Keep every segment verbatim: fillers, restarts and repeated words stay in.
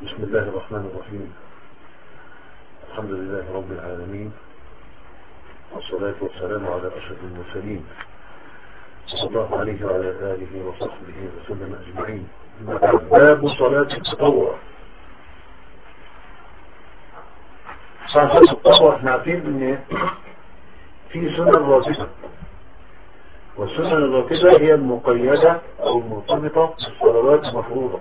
بسم الله الرحمن الرحيم. الحمد لله رب العالمين، والصلاة والسلام على أشرف المرسلين صلى الله عليه وعلى آله وصحبه وسلم أجمعين. باب صلاة التطوع. صلاة التطوع احنا عارفين ان في سنن راتبة، والسنن الراتبة هي المقيدة او المرتبطة بالصلوات المفروضة.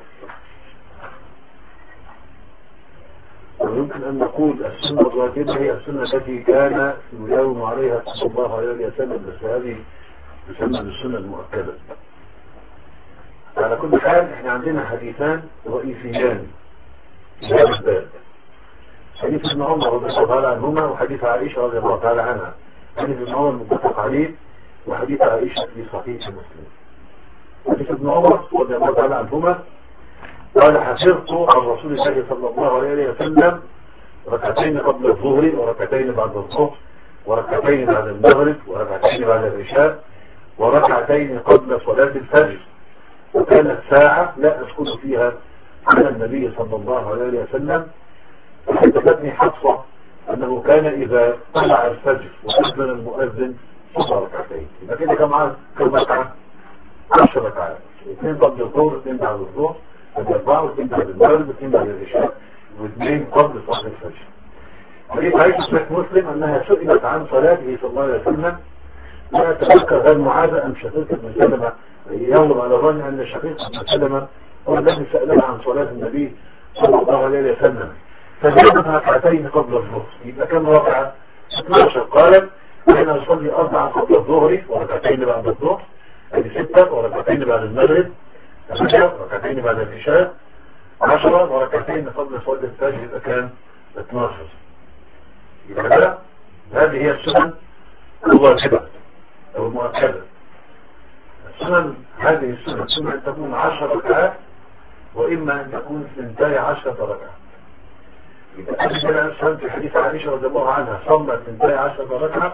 ويمكن أن نقول السنة الراتبة هي السنة التي كان يداوم عليها صلى الله عليه وسلم، بس هذه تسمى بالسنة المؤكدة. على كل حال احنا عندنا حديثان رئيسيان في هذا الباب، حديث ابن عمر رضي الله تعالى عنهما وحديث عائشة رضي الله تعالى عنها. حديث ابن عمر متفق عليه، وحديث عائشة في صحيح مسلم. حديث ابن عمر رضي الله تعالى عنهما قال: حفظت عن رسول الله صلى الله عليه وسلم ركعتين قبل الظهر وركعتين بعد الظهر وركعتين بعد المغرب وركعتين بعد العشاء وركعتين قبل صلاة الفجر، وكانت ساعة لا أسكت فيها على النبي صلى الله عليه وسلم. فحدثتني حفصة أنه كان إذا طلع الفجر وأذن المؤذن صلى ركعتين. يبقى كده كم عدد؟ كم ركعة؟ عشر ركعات، اثنين قبل الظهر، اثنين بعد الظهر، أربعة، واثنين بعد المغرب، اثنين بعد العشاء، واثنين قبل صلاة الفجر. حديث عائشة صحيح مسلم أنها سئلت عن صلاته صلى الله عليه وسلم، لا أتذكر هل معاذ أم شقيق بن سلمة، يغلب على ظن أن شقيق بن سلمة هو الذي سألها عن صلاة النبي صلى الله عليه وسلم، فزادت ركعتين قبل الظهر. يبقى كم ركعة؟ اثناشر. قالت: أنا أصلي أربعة قبل الظهر وركعتين بعد الظهر، يعني ستة، وركعتين بعد المغرب عشرة، وركعتين بعد العشاء عشرة، وركعتين قبل صلاة الفجر. يبقى كان اثناشر. يبقى لا، هذه هي السنن الواجبة أو المؤكدة. السنن هذه السنن إما أن تكون عشر ركعات، وإما أن تكون اثنتي عشرة ركعة. يبقى أجل السنن في حديث عائشة رضي الله عنها صلى اثنتي عشرة ركعة،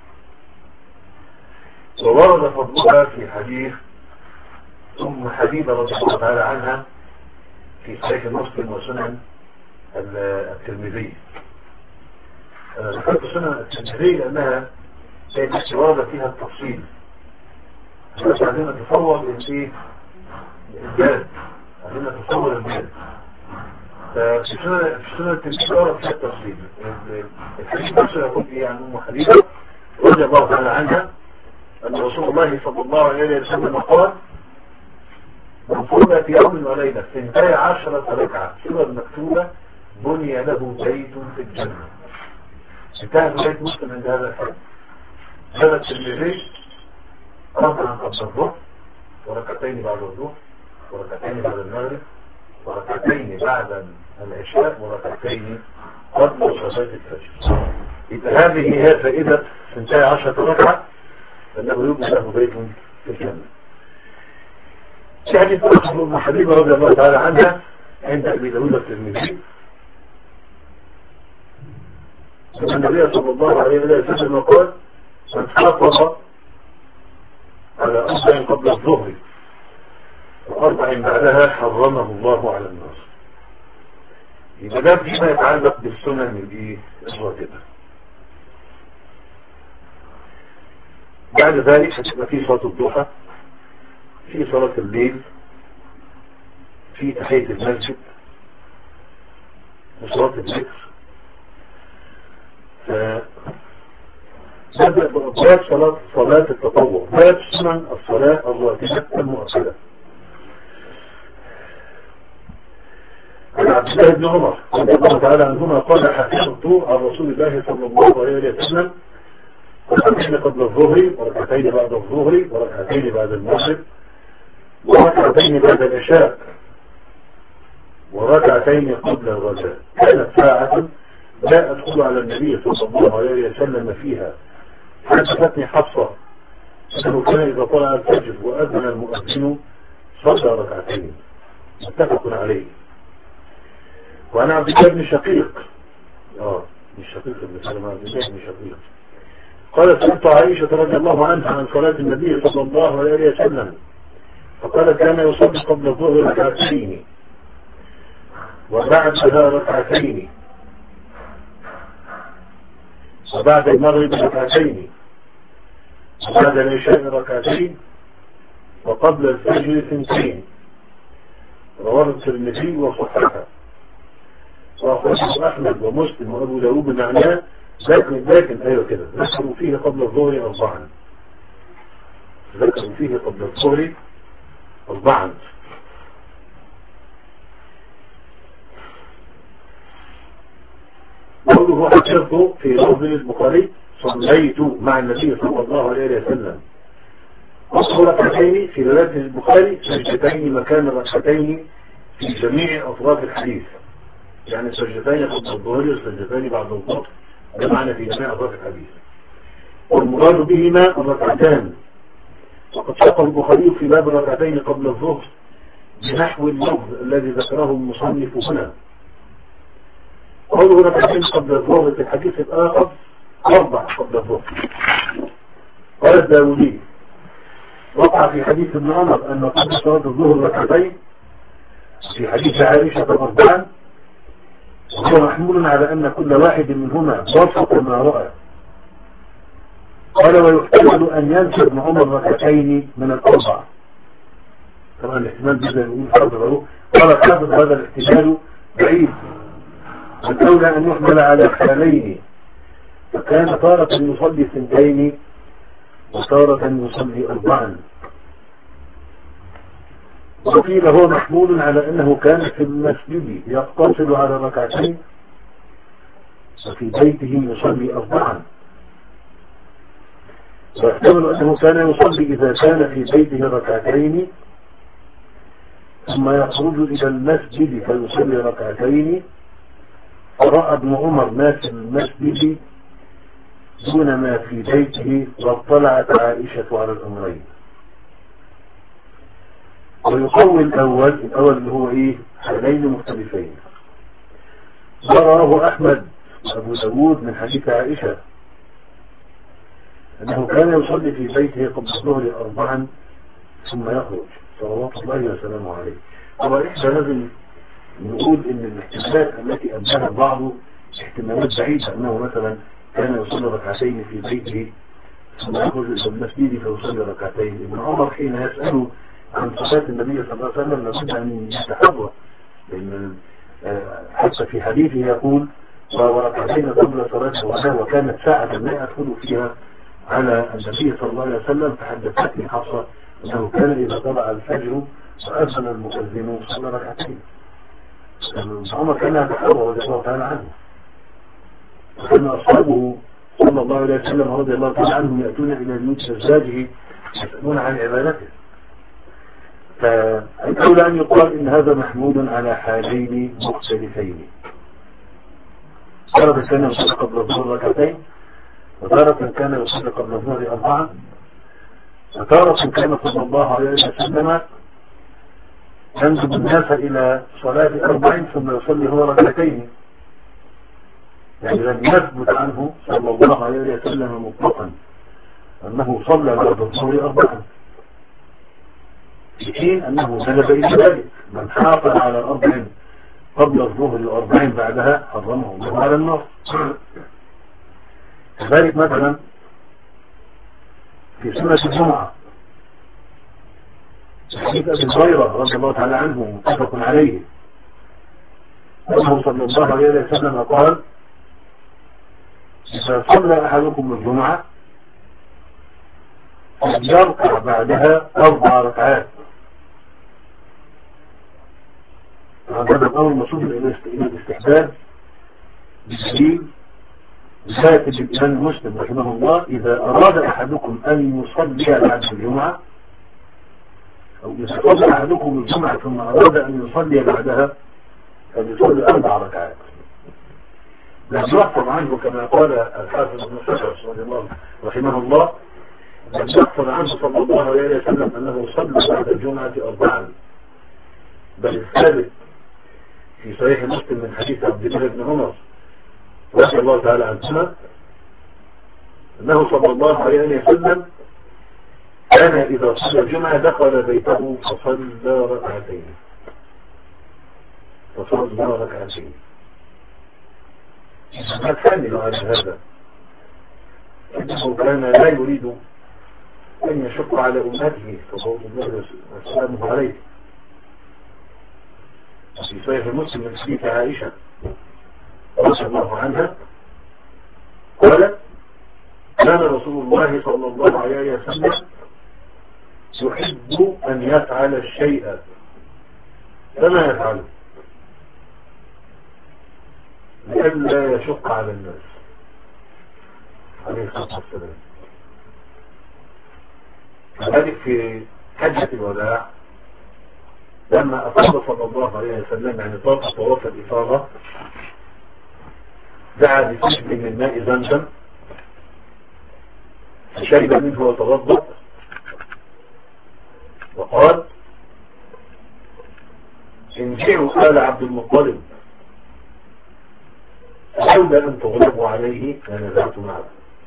وورد فضلها في حديث أم حبيبة رضي الله تعالى عنها في صحيح مسلم وسنن الترمذي. ذكرت سنن الترمذي لأنها كانت ورد فيها التفصيل، بس عايزين نتصور الايه الجاد، عايزين نتصور الجاد. ففي سنن في سنن الترمذي ورد فيها التفصيل. الحديث نفسه يقول ايه عن أم حبيبة رضي الله تعالى عنها أن رسول الله صلى الله عليه وسلم قال: من صلى في يوم وليلة اثنتي عشرة ركعة سوى المكتوبة بني له بيت في الجنة. انتهى بيت مسلم عند هذا الحد. سنة الترمذي ركعة قبل الظهر، وركعتين بعد الظهر، وركعتين بعد المغرب، وركعتين بعد العشاء، وركعتين قبل صلاة الفجر. يبقى هذه هي فائدة اثنتي عشرة ركعة، أنه يبنى له بيت في الجنة. في حديث أخر أم حبيبة رضي الله تعالى عنها عند أبي داود الترمذي أن النبي صلى الله عليه وسلم قال: من حافظ على أربع قبل الظهر وأربع بعدها حرمه الله على النار. إذا ده فيما يتعلق بالسنن الراتبة. بعد ذلك هتبقى في صلاة الضحى، في صلاة الليل، في تحية المسجد، وصلاة الذكر. فبدأ بأبواب صلاة صلاة التطوع، باب سنن الصلاة الراتبة المؤكدة. عن عبد الله بن عمر رضي الله تعالى عنهما قال: حفظت عن رسول الله صلى الله عليه وسلم ركعتين قبل الظهر وركعتين بعد الظهر وركعتين بعد المغرب وركعتين بعد العشاء وركعتين قبل الغداء، كانت ساعة لا أدخل على النبي صلى الله عليه وسلم فيها. حدثتني حفصة أنه كان إذا طلع الفجر وأذن المؤذن صلى ركعتين، متفق عليه. وأنا عبد الله بن شقيق اه مش شقيق بن سلمة، عبد الله بن شقيق قال: سألت عائشة رضي الله عنها عن صلاة النبي صلى الله عليه وسلم، فقالت: كان يصلي قبل الظهر ركعتين وبعدها ركعتين، وبعد المغرب ركعتين، وبعد العشاء ركعتين، وقبل الفجر ثنتين. رواه الترمذي وصححه، وأخرجه أحمد ومسلم وأبو داود بمعناه، لكن لكن أيوة كده ذكروا فيه قبل الظهر أربعا، ذكروا فيه قبل الظهر أربعا. قوله حفظت في لفظ البخاري صليت مع النبي صلى الله عليه وسلم، أصل ركعتين في رواية البخاري سجدتين مكان الركعتين في جميع أطراف الحديث، يعني سجدتين قبل الظهر وسجدتين بعد الظهر، ده معنى في جميع أطراف الحديث. والمراد بهما الركعتان، وقد ساق البخاري في باب الركعتين قبل الظهر بنحو اللفظ الذي ذكره المصنف هنا. قوله ركعتين قبل الظهر في الحديث الآخر أربع قبل الظهر. قال الداودي وقع في حديث ابن عمر أن قبل صلاة الظهر ركعتين، في حديث عائشة أربعا، وهو محمول على أن كل واحد منهما وفق ما رأى. قال ويحتمل أن ينسى ابن عمر ركعتين من الأربع، طبعا الاحتمال بذل يقول حاضره. قال حافظ هذا الاحتمال بعيد، والأولى أن يحمل على حالين، فكان تارة يصلي ثنتين وتارة يصلي أربعا. وقيل هو محمول على أنه كان في المسجد يقتصر على ركعتين، وفي بيته يصلي أربعا. ويحتمل أنه كان يصلي إذا كان في بيته ركعتين ثم يخرج إلى المسجد فيصلي ركعتين، فرأى ابن عمر ما في المسجد دون ما في بيته، واطلعت عائشة على الأمرين. ويقوي الأول الأول اللي هو إيه؟ حالين مختلفين. رواه أحمد وأبو داود من حديث عائشة أنه كان يصلي في بيته قبل الظهر أربعا ثم يخرج صلوات الله وسلامه عليه. طبعا إحنا لازم نقول إن الاحتمالات التي أبداها البعض احتمالات بعيدة، أنه مثلا كان يصلي ركعتين في بيته ثم يخرج إلى المسجد فيصلي ركعتين. ابن عمر حين يسأل عن صلاة النبي صلى الله عليه وسلم لابد أن يتحرى، لأن حتى في حديثه يقول وركعتين قبل صلاة العشاء، وكانت ساعة لا يدخل فيها على النبي صلى الله عليه وسلم. فحدثتني حفصة أنه كان إذا طلع الفجر وأذن المؤذن صلى ركعتين. ابن عمر كان يتحرى رضي الله تعالى عنه، وكان أصحابه صلى الله عليه وسلم رضي الله تعالى عنهم يأتون إلى بيوت أزواجه يسألون عن عبادته. فالأولى أن يقال إن هذا محمول على حالين مختلفين، تارة كان يصلي قبل الظهر ركعتين، وتارة كان يصلي قبل الظهر أربعة، وتارة كان صلى الله عليه وسلم يندب الناس إلى صلاة أربع ثم يصلي هو ركعتين. يعني لم يثبت عنه صلى الله عليه وسلم مطلقا أنه صلى بعد الظهر أربعا، في حين أنه ندب إلى ذلك. من حافظ على أربع قبل الظهر وأربعين بعدها حرمه الله على النار. كذلك مثلا في سنة الجمعة حديث أبي هريرة رضي الله تعالى عنه متفق عليه أنه صلى الله عليه وسلم قال إذا صلى أحدكم الجمعة فليركع بعدها أربع ركعات. هذا الأمر مصروف إلى الاستحباب بالدليل كاتب الإمام مسلم رحمه الله: إذا أراد أحدكم أن يصلي بعد الجمعة، أو إذا صلى أحدكم الجمعة ثم أراد أن يصلي بعدها فليصلي أربع ركعات. لم يحفظ عنه كما قال الحافظ ابن حجر رضي الله رحمه الله، لم يحفظ عنه صلى الله عليه وسلم أنه صلى بعد الجمعة أربعا، بل الثابت في صحيح مسلم من حديث عبد الله بن عمر رضي الله تعالى عنهما أنه صلى الله عليه وسلم كان إذا صلى الجمعة دخل بيته فصلى ركعتين. فصلى ركعتين. ما تحمل على هذا إنه كان لا يريد أن يشق على أمته صلوات الله وسلامه عليه. في صحيح مسلم من حديث عائشة رضي الله عنها قال كان رسول الله صلى الله عليه وسلم يحب أن يفعل الشيء فما يفعله لئلا يشق على الناس عليه الصلاة والسلام. كذلك في حجة الوداع لما أفاض صلى الله عليه وسلم يعني طاف طواف الإفاضة دعا بسجد من ماء زمزم فشرب منه وتوضأ وقال انجعوا آل عبد المطلب لولا أن تغلبوا عليه لنزعت معه.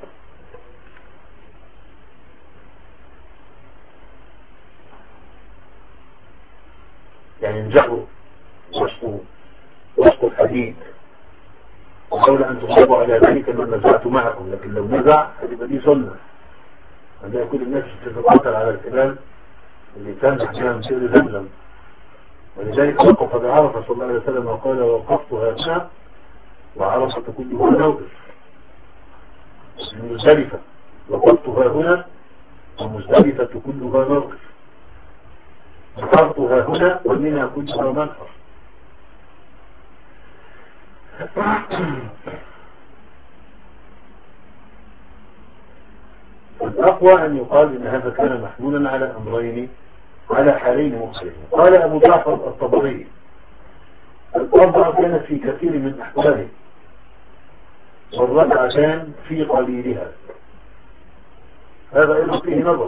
يعني انجعوا واسقوا واسقوا الحديد ولولا أن تغلبوا على ذلك لما نزعت معكم. لكن لو نزع هتبقى دي سنة عندها كل الناس تتقاتل على الخلال اللي تنزح فيها من سير زمزم. ولذلك وقف بعرفة صلى الله عليه وسلم وقال وقفت هنا وعرفة كلها موقف. المزدلفة وقفتها هنا ومزدلفة كلها موقف. وقفتها هنا ومنها كلها منحر. الأقوى أن يقال إن هذا كان محمولا على أمرين على حالين مختلفين. قال أبو جعفر الطبري الأربعة كانت في كثير من أحواله والركعتان في قليلها. هذا أيضا فيه نظر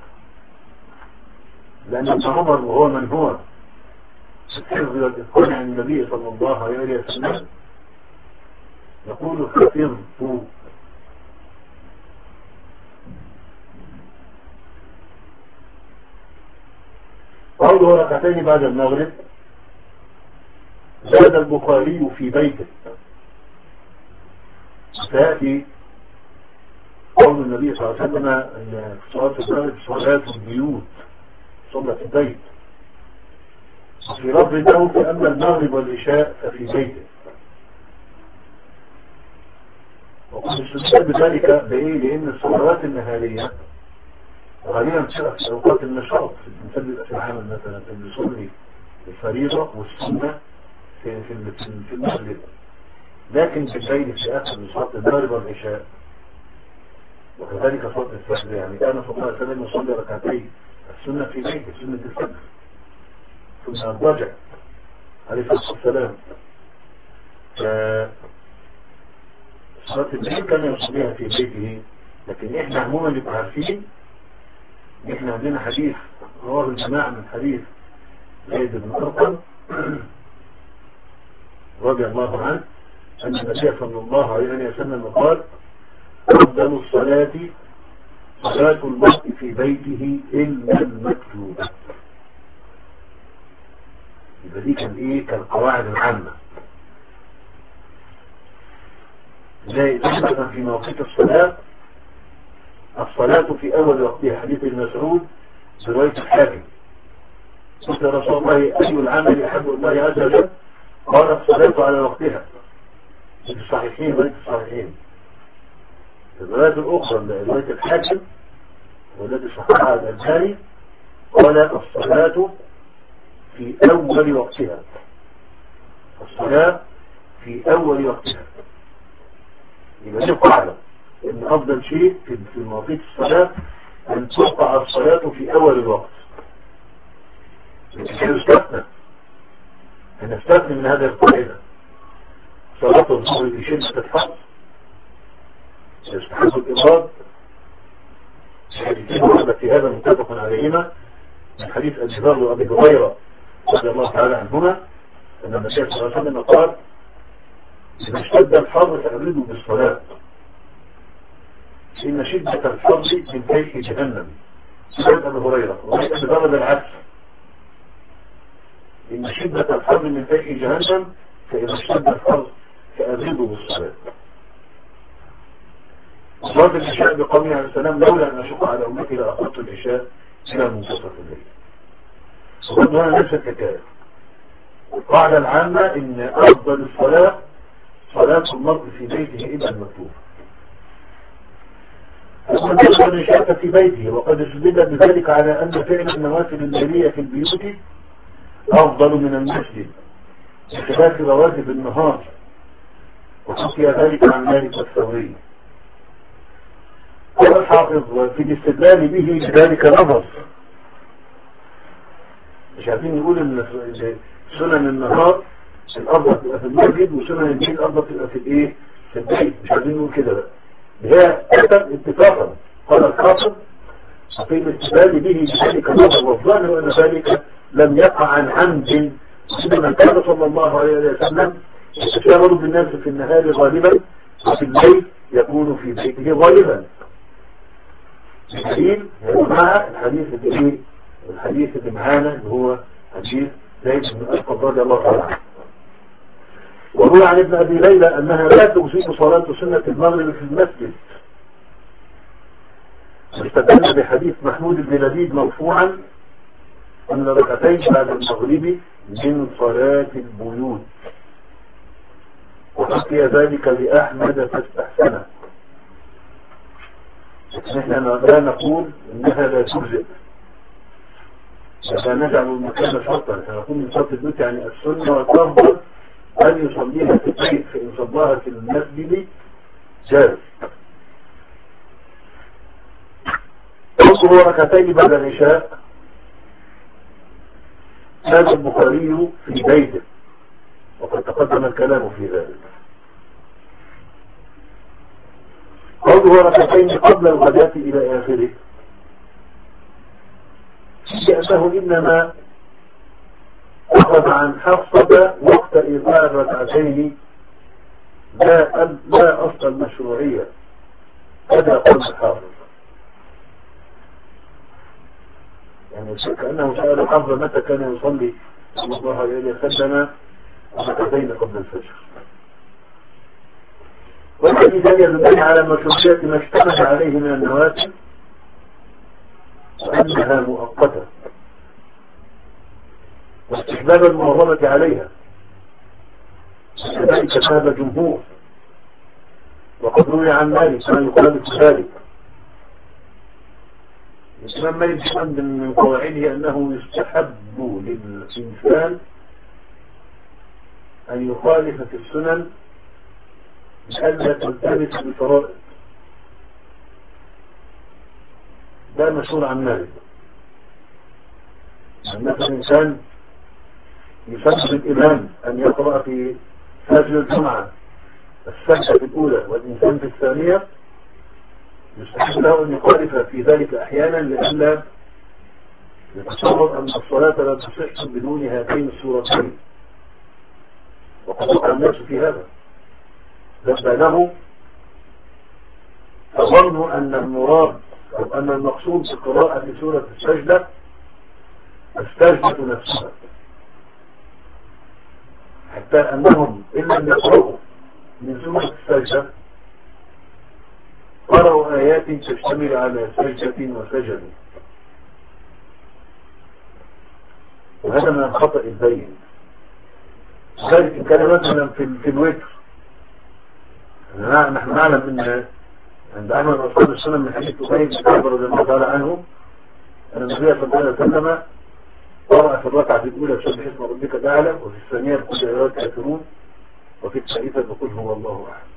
لأن ابن عمر وهو من هو الحفظ والإتقان عن النبي صلى الله عليه وسلم يقول حفظت. قوله ركعتين بعد المغرب زاد البخاري في بيته. سيأتي قول النبي صلى الله عليه وسلم أن صلاة المغرب صلاة البيوت صلاة البيت. في لفظ له فأما المغرب والعشاء ففي بيته. وقد استدل بذلك بإيه؟ لأن الصلوات النهارية غالبا بتبقى في أوقات النشاط. الإنسان بيبقى في العمل مثلا بيصلي الفريضة والسنة في في في المغرب، لكن في الليل في آخر صلاة المغرب والعشاء وكذلك صلاة الفجر. يعني كان صلى الله عليه وسلم يصلي ركعتين السنة في بيته سنة الفجر ثم الرجع عليه الصلاة والسلام. صلاة الليل كان يصليها في بيته. لكن احنا عموما نبقى عارفين احنا عندنا حديث رواه الجماعة من حديث زيد بن أرقم رضي الله عنه أن النبي صلى الله عليه وسلم قال أفضل الصلاة صلاة المرء في بيته إلا المكتوبة. يبقى دي كان إيه كالقواعد العامة. زي مثلا في مواقيت الصلاة الصلاة في أول وقتها حديث ابن مسعود رواية الحاكم قلت يا رسول الله أي العمل يحب الله عز وجل؟ قال الصلاة على وقتها. في الصحيحين رواية الصحيحين. الرواية الأخرى رواية الحاكم والذي صححها الألباني قال الصلاة في أول وقتها. الصلاة في أول وقتها. يبقى دي قاعدة إن أفضل شيء في مواقيت الصلاة أن تقع الصلاة في أول الوقت. مش هنستثنى هنستثنى من هذه القاعدة. صلاة الظهر في شدة الحر يستحب الإبراد. حديثين وحدة في هذا متفق عليهما من حديث أبي ذر وأبي هريرة رضي الله تعالى عنهما أن النبي صلى الله عليه وسلم قال إذا اشتد الحر فأبردوا بالصلاة إن شدة الحر من فيح جهنم. سيد أبي هريرة وأبي ذر بالعكس إن شدة الحر من فيح جهنم، فإذا اشتد الحر فأزيدوا بالصلاة. صلاة العشاء بقوله عليه السلام لولا أن أشق على أمتي لأخذت العشاء إلى منتصف الليل. وبرضه هنا نفس الحكاية. القاعدة العامة إن أفضل الصلاة صلاة المرء في بيته إلا المكتوب. ومن أفضل العشاء في بيته، وقد استدل بذلك على أن فعل النوافل الليلية في البيوت أفضل من المسجد بخلاف رواتب النهار، وحكي ذلك عن مالك الثوري. قال الحافظ وفي الاستدلال به لذلك نظر. مش عارفين نقول ان سنن النهار الافضل تبقى في المسجد وسنن الليل الافضل تبقى في الايه في البيت، مش عارفين نقول كده بقى. هي كتب اتفاقا. قال الحافظ في الاستدلال به لذلك نظر، والظاهر ان ذلك لم يقع عن عمد، انما كان صلى الله عليه وسلم يتشاور بالناس في النهار غالبا وفي الليل يكون في بيته غالبا. الدليل يا جماعه الحديث اللي الحديث اللي معانا اللي هو حديث زيد بن أسقط رضي الله تعالى عنه. وروى عن ابن ابي ليلى انها لا تجزئ صلاه سنه المغرب في المسجد، استدل بحديث محمود بن لبيد مرفوعا ان ركعتين بعد المغرب من صلاه البيوت، وحكي ذلك لاحمد فاستحسنه. نحن لا نقول انها لا تجزئ، لا نجعل المكان شرطا، نحن نقول من شرط البيوت يعني السنه والافضل ان يصليها في البيت، فان صلاها في المسجد جاز. هو ركعتين بعد العشاء هذا البخاري في بيته، وقد تقدم الكلام في ذلك. قوله ركعتين قبل الغداة إلى آخره، لأنه إنما أخذ عن حفصة وقت إيقاع الركعتين لا لا أصل المشروعية، هذا قول الحافظ. يعني كأنه سأل حفصة متى كان يصلي صلى الله عليه وسلم ركعتين قبل الفجر. والحديث يدل على مشروعية ما اشتمل عليه من النوافل وأنها مؤقتة، واستحباب المواظبة عليها، كذلك ذهب الجمهور. وقد روي عن مالك ما يخالف ذلك. الإمام مالك عند من قواعده أنه يستحب للإنسان أن يخالف في السنن لئلا تلتبس بالفرائض. ده مشهور عن مالك. مثلا الإنسان يسبب الإمام أن يقرأ في فجر الجمعة السجدة الأولى والإنسان في الثانية، يستحب له أن يخالف في ذلك أحيانا لئلا يتصور أن الصلاة لا تصح بدون هاتين السورتين. وقد وقع الناس في هذا، لما له فظنوا أن المراد أو أن المقصود بقراءة سورة السجدة السجدة نفسها، حتى أنهم إن لم يقرأوا من سورة السجدة قرأوا آيات تشتمل على سجدة وسجد، وهذا من الخطأ البين. ذلك كان مثلا في, في الوتر، نحن نعلم أن عند أحمد أصحاب السنة من حديث أبي بن كعب رضي الله تعالى عنه أن النبي صلى الله عليه وسلم قرأ في الركعة الأولى بسبح اسم ربك الأعلى، وفي الثانية بقل أيها الكافرون، وفي الثالثة بقل هو الله أحد.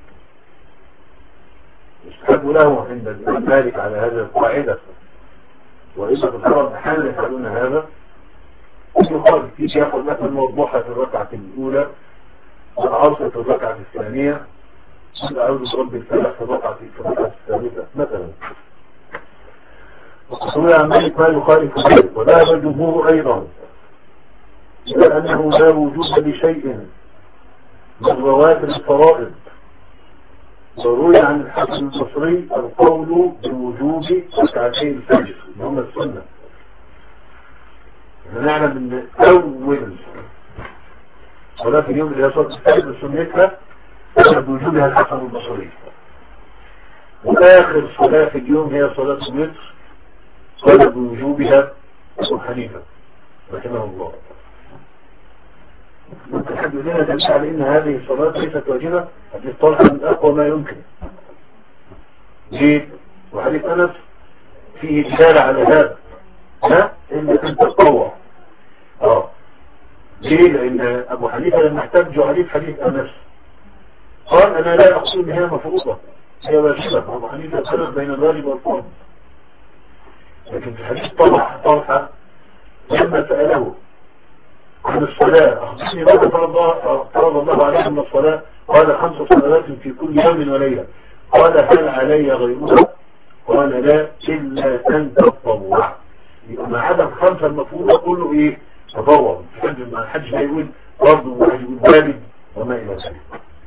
يستحب له عند الإمام مالك على هذا القاعدة، وإذا بالحرم أحيانا يفعلون هذا، يقال فيه يأخذ مثلا موضوحة في الركعة الأولى والعصر في الركعة الثانية، أعوذ برب الفلق في الركعة الثالثة مثلا. وقصوية عن مالك ما يخالف ذلك، وذهب الجمهور أيضا إلى أنه لا وجود لشيء من رواتب الفرائض. وروي عن الحسن البصري القول بوجوب ركعتي الفجر اللي هم السنة، نعلم ان اول صلاة في اليوم اللي هي صلاة الفجر سنتها بوجودها الحسن البصري، واخر صلاة في اليوم هي صلاة الوتر قال بوجوبها ابو حنيفة رحمه الله. ممكن حد يقول لنا دليل على ان هذه الصلاة ليست واجبة؟ حديث طلحة من اقوى ما يمكن. ليه؟ وحديث انس فيه دلالة على هذا، ها انك انت تطوع. اه ليه؟ لان ابو حنيفة لما احتجوا عليه في حديث انس قال انا لا اقصد ان هي مفروضة، هي واجبة. ابو حنيفة فرق بين الواجب والفرض. لكن في حديث طلحة طلحة لما سأله عن الصلاة أخبرني ماذا فرض الله عليه من الصلاة؟ قال خمس صلوات في كل يوم وليلة. قال هل علي غيرها؟ قال لا إلا أن تتطوع. يبقى ما عدا الخمسة المفروضة كله إيه؟ تطوع. ما حدش لا يقول فرض وواجب والوالد وما إلى ذلك.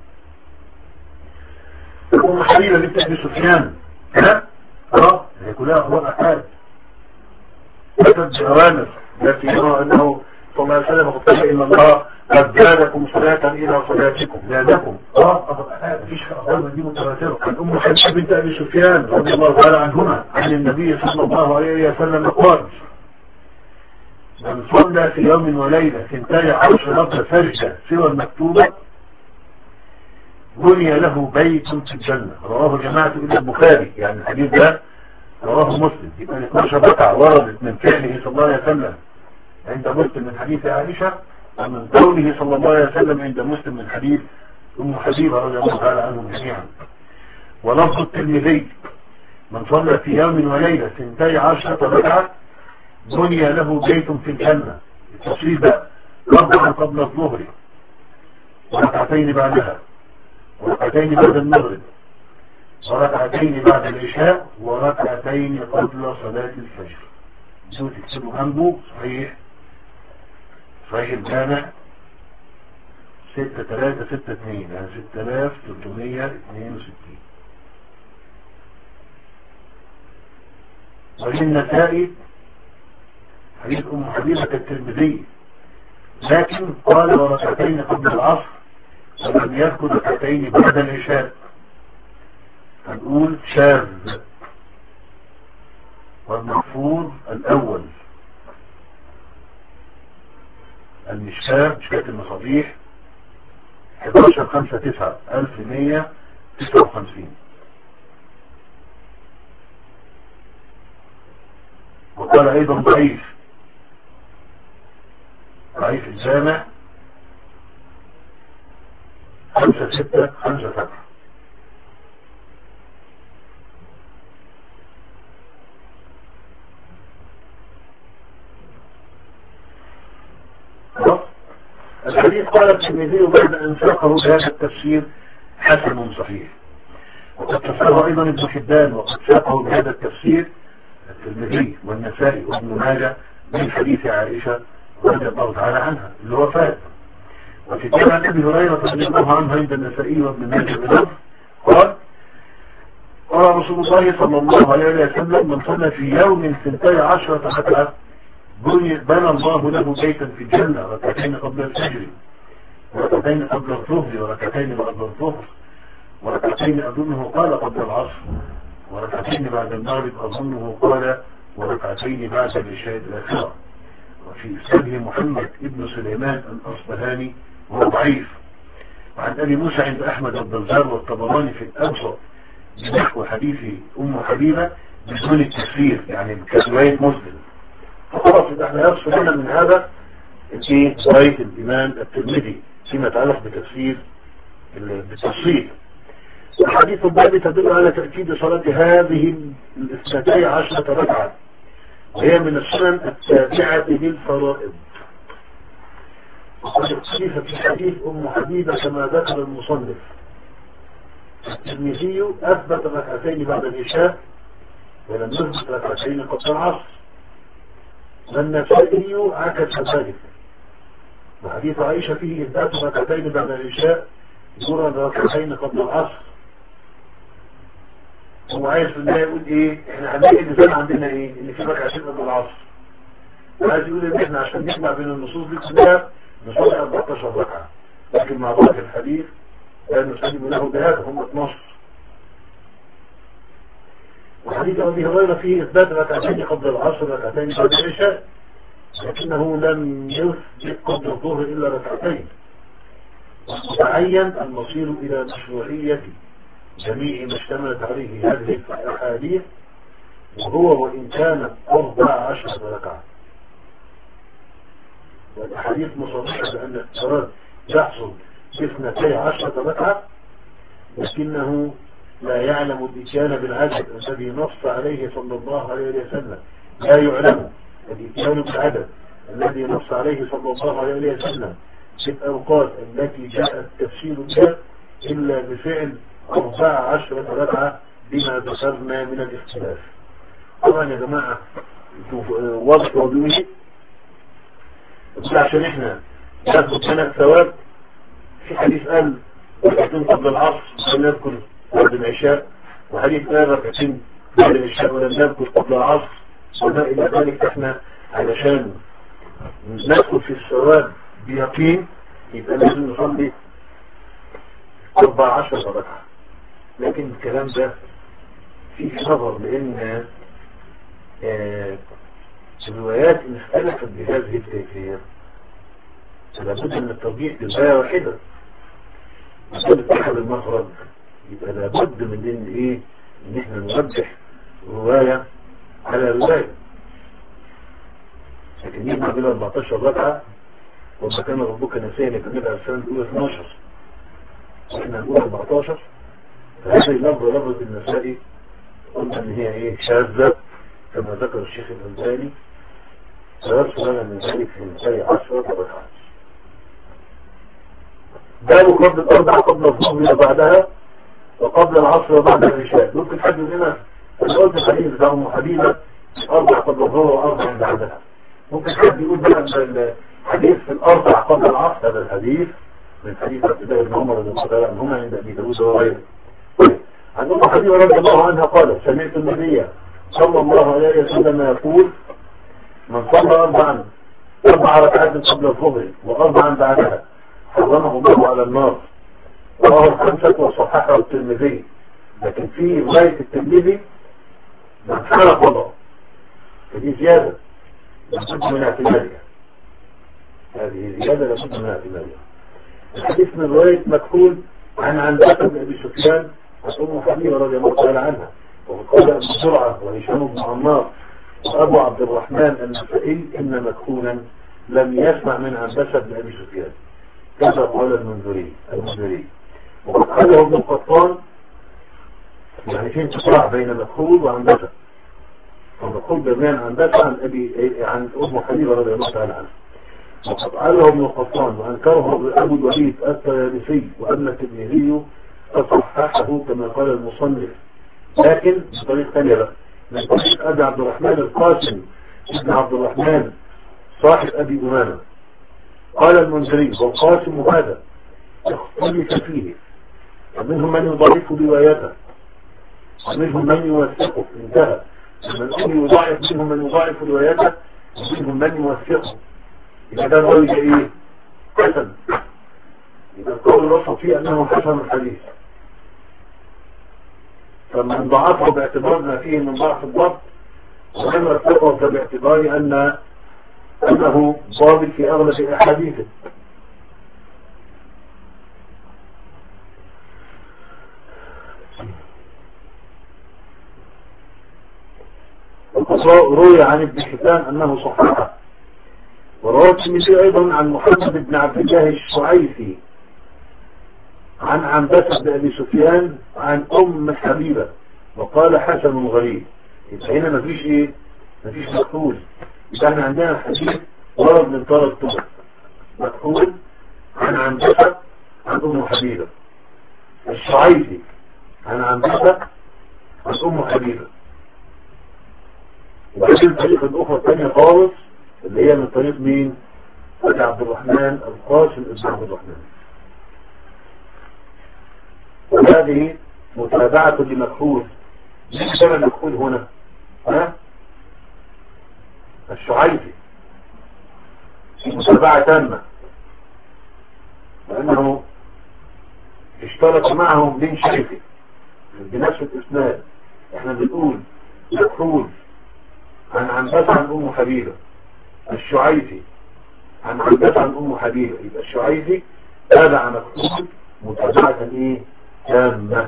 أم حبيبة بنت أبي سفيان ها؟ اه هي كلها أخبار أحاد أتت بأوامر التي يرى أنه صلى الله عليه وسلم قال إن الله قد زادكم صلاة إلى صلاتكم زادكم. اه مفيش أخبار دي متواترة. عن أم حبيبة بنت أبي سفيان رضي الله تعالى عنهما عن النبي صلى الله عليه وسلم قال من صلى في يوم وليلة ثنتي عشرة سجدة سوى المكتوبة بني له بيت في الجنة. رواه جماعة إلى البخاري، يعني الحديث ده رواه مسلم. يبقى اثناشر ركعة وردت من فعله صلى الله عليه وسلم عند مسلم من حديث عائشة، ومن قوله صلى الله عليه وسلم عند مسلم من حديث أم حبيبة رضي الله تعالى عنهم جميعا. ولفظ الترمذي من صلى في يوم وليلة ثنتي عشرة ركعة بني له بيت في الجنة. التفصيل ده ركعة قبل الظهر وركعتين بعدها وركعتين بعد المغرب وركعتين بعد العشاء وركعتين قبل صلاة الفجر. شو تكتبوا جنبه صحيح صحيح الجامع ستة ثلاثة ستة اثنين يعني ستة آلاف وثلاثمائة واثنين وستين. وللنسائي حديث أم حبيبة الترمذي لكن قال وركعتين قبل العصر ولم يذكر ركعتين بعد العشاء. هنقول شاذ. والمحفوظ الأول المشكاة مشكاة المصابيح احد عشر خمسة تسعة ألف ومائة وتسعة وخمسين. وقال أيضا ضعيف ضعيف الجامع خمسة ستة خمسة سبعة. الحديث قال الترمذي بعد أن ساقه بهذا التفسير حسن صحيح. وقد تفسره أيضا ابن حبان وقد ساقه بهذا التفسير الترمذي والنسائي وابن ماجه من حديث عائشة رضي الله تعالى عنها اللي هو فات. وفي كلام أبي هريرة رضي الله عنه عند النسائي وابن ماجه بلفظ قال قال رسول الله صلى الله عليه وسلم من صلى في يوم ثنتي عشرة ركعة بني بنى الله له بيتا في الجنة ركعتين قبل الفجر وركعتين قبل الظهر وركعتين بعد الظهر وركعتين أظنه قال قبل العصر وركعتين بعد المغرب أظنه قال وركعتين بعد العشاء الآخرة. وفي إسناده محمد ابن سليمان الأصبهاني وهو ضعيف. وعن أبي موسى عند أحمد البزار والطبراني في الأوسط بنحو حديث أم حبيبة بدون التفسير يعني كرواية مسلم. فخلاص احنا يصف لنا من هذا في رواية الإمام الترمذي فيما يتعلق بتفسير بالتفصيل. الحديث الباب تدل على تأكيد صلاة هذه الاثنتي عشرة ركعة وهي من السنن التابعة للفرائض. وقد اختلف في حديث أم حبيبة كما ذكر المصنف. الترمذي أثبت ركعتين بعد العشاء ولم يثبت ركعتين قبل العصر. والنسائي عكس ذلك. وحديث عائشة فيه إثبات ركعتين بعد العشاء دون ركعتين قبل العصر. هو عايز في النهاية يقول ايه؟ احنا هنلاقي النسان عندنا ايه؟ اللي في ركعتين قبل العصر عايز يقول ان احنا عشان نجمع بين النصوص دي كلها نصلي أربعتاشر ركعة، لكن مع ضعف الحديث لا نسلم له بهذا، هم اتناشر. وحديث أبي هريرة فيه إثبات ركعتين قبل العصر ركعتين بعد العشاء، لكنه لم يثبت قبل الظهر إلا ركعتين. وتعين المصير إلى مشروعية جميع ما اشتملت عليه هذه الأحاديث، وهو وإن كان أربع عشر ركعة. والأحاديث مصرحة بأن الصلاة يحصل باثنتي عشرة ركعة، لكنه لا يعلم الإتيان بالعدد الذي نص عليه صلى الله عليه وسلم. لا يعلم الإتيان بالعدد الذي نص عليه صلى الله عليه وسلم في الأوقات التي جاء التفسير بها إلا بفعل أربع عشرة ركعة بما ذكرنا من الاختلاف. طبعا يا جماعة واضح وضوحي عشان احنا ناخد هنا الثواب. في حديث قال ركعتين قبل العصر ولم نذكر بعد العشاء، وحديث قال ركعتين بعد العشاء ولم نذكر قبل العصر، وما إلى ذلك. احنا علشان ندخل في الثواب بيقين يبقى لازم نصلي أربع عشر ركعة. لكن الكلام ده فيه نظر، لأن آه الروايات اختلفت بهذه الكيفية، فلابد من الترجيح برواية واحدة عشان اتحد المخرج. يبقى لابد من ان ايه ان احنا نرجح رواية على رواية. لكن نجمع بين أربعتاشر ركعة، وما كان ربك نسيا يكملها السنة الأولى اثناشر، واحنا نقول أربعتاشر. فهذه اللفظة لفظة النسائي قلنا ان هي ايه شاذة كما ذكر الشيخ الألباني، فيرسل لنا من ذلك في اثنتي عشرة ركعة. باب قبل الأربع قبل الظهر وبعدها، وقبل العصر وبعد العشاء. ممكن حد مننا قلت الحديث بتاع أم حبيبة أربع قبل الظهر وأربع بعدها. ممكن حد يقول بقى الحديث في الأربع قبل العصر، هذا الحديث من حديث عبد الله بن عمر رضي الله تعالى عنهما عند أبي داود وغيره. عن أم حبيبة رضي الله عنها قالت سمعت النبي صلى الله عليه وسلم يقول من صلى أربعا أربع ركعات قبل الظهر وأربعا بعدها حرمه الله على النار. وهو الخمسة وصححه الترمذي. لكن في رواية الترمذي من كان قضى، فدي زيادة لابد من اعتمادها. هذه زيادة لابد من اعتمادها. الحديث من رواية مكحول عن عنبسة بن أبي سفيان وأم حبيبة رضي الله تعالى عنها، وقال ابن سرعة وهشام بن عمار وأبو عبد الرحمن النسائي إن مكحولا لم يسمع من عنبسة بن أبي سفيان، كذا قال المنذري المنذري وقد قاله ابن القطان. يعني في انقطاع بين مكحول وعنبسة، فمكحول بمعنى عنبسة عن أبي عن أم حبيبة رضي الله تعالى عنها. وقد قاله ابن القطان وأنكره أبو الوليد الطيالسي وأما الترمذي فصححه كما قال المصنف، لكن بطريقة ثانية بقى من طريق أبي عبد الرحمن القاسم ابن عبد الرحمن صاحب أبي أمامة. قال المنذري والقاسم هذا اختلف فيه، ومنهم من يضعف روايته ومنهم من يوثقه، انتهى. من يضاعف منهم من يضاعف روايته ومنهم من يوثقه. إذا كان رأيك إيه حسن، إذا القول الوسط فيه أنه حسن الحديث، فمن ضعفه باعتبار ما فيه من ضعف الضبط، ومن وثقه باعتبار أن أنه ضابط في أغلب أحاديثه. روي عن ابن حبان أنه صححه. وروى الترمذي أيضا عن محمد بن عبد الله الشعيثي عن عنبسة بن أبي سفيان عن أم حبيبة وقال حسن غريب. يبقى هنا مفيش إيه؟ مفيش مكحول. يبقى احنا عندنا حديث ورد من ثلاث طرق: مكحول عن عنبسة عن أم حبيبة، الشعيثي عن عنبسة عن أم حبيبة، وبعدين الطريقة الأخرى الثانية خالص اللي هي من طريق مين؟ أبي عبد الرحمن القاسم ابن عبد الرحمن. وهذه متابعة لمكحول. مين كان المكحول هنا؟ ها؟ الشعيثي. متابعة تامة، لأنه اشترك معهم بن شريفي بنفس الإسناد. احنا بنقول مكحول عن عنبسة عن أم حبيبة، الشعيثي عن عنبسة عن أم حبيبة، يبقى الشعيثي تابع مكحول متابعة ايه تامة.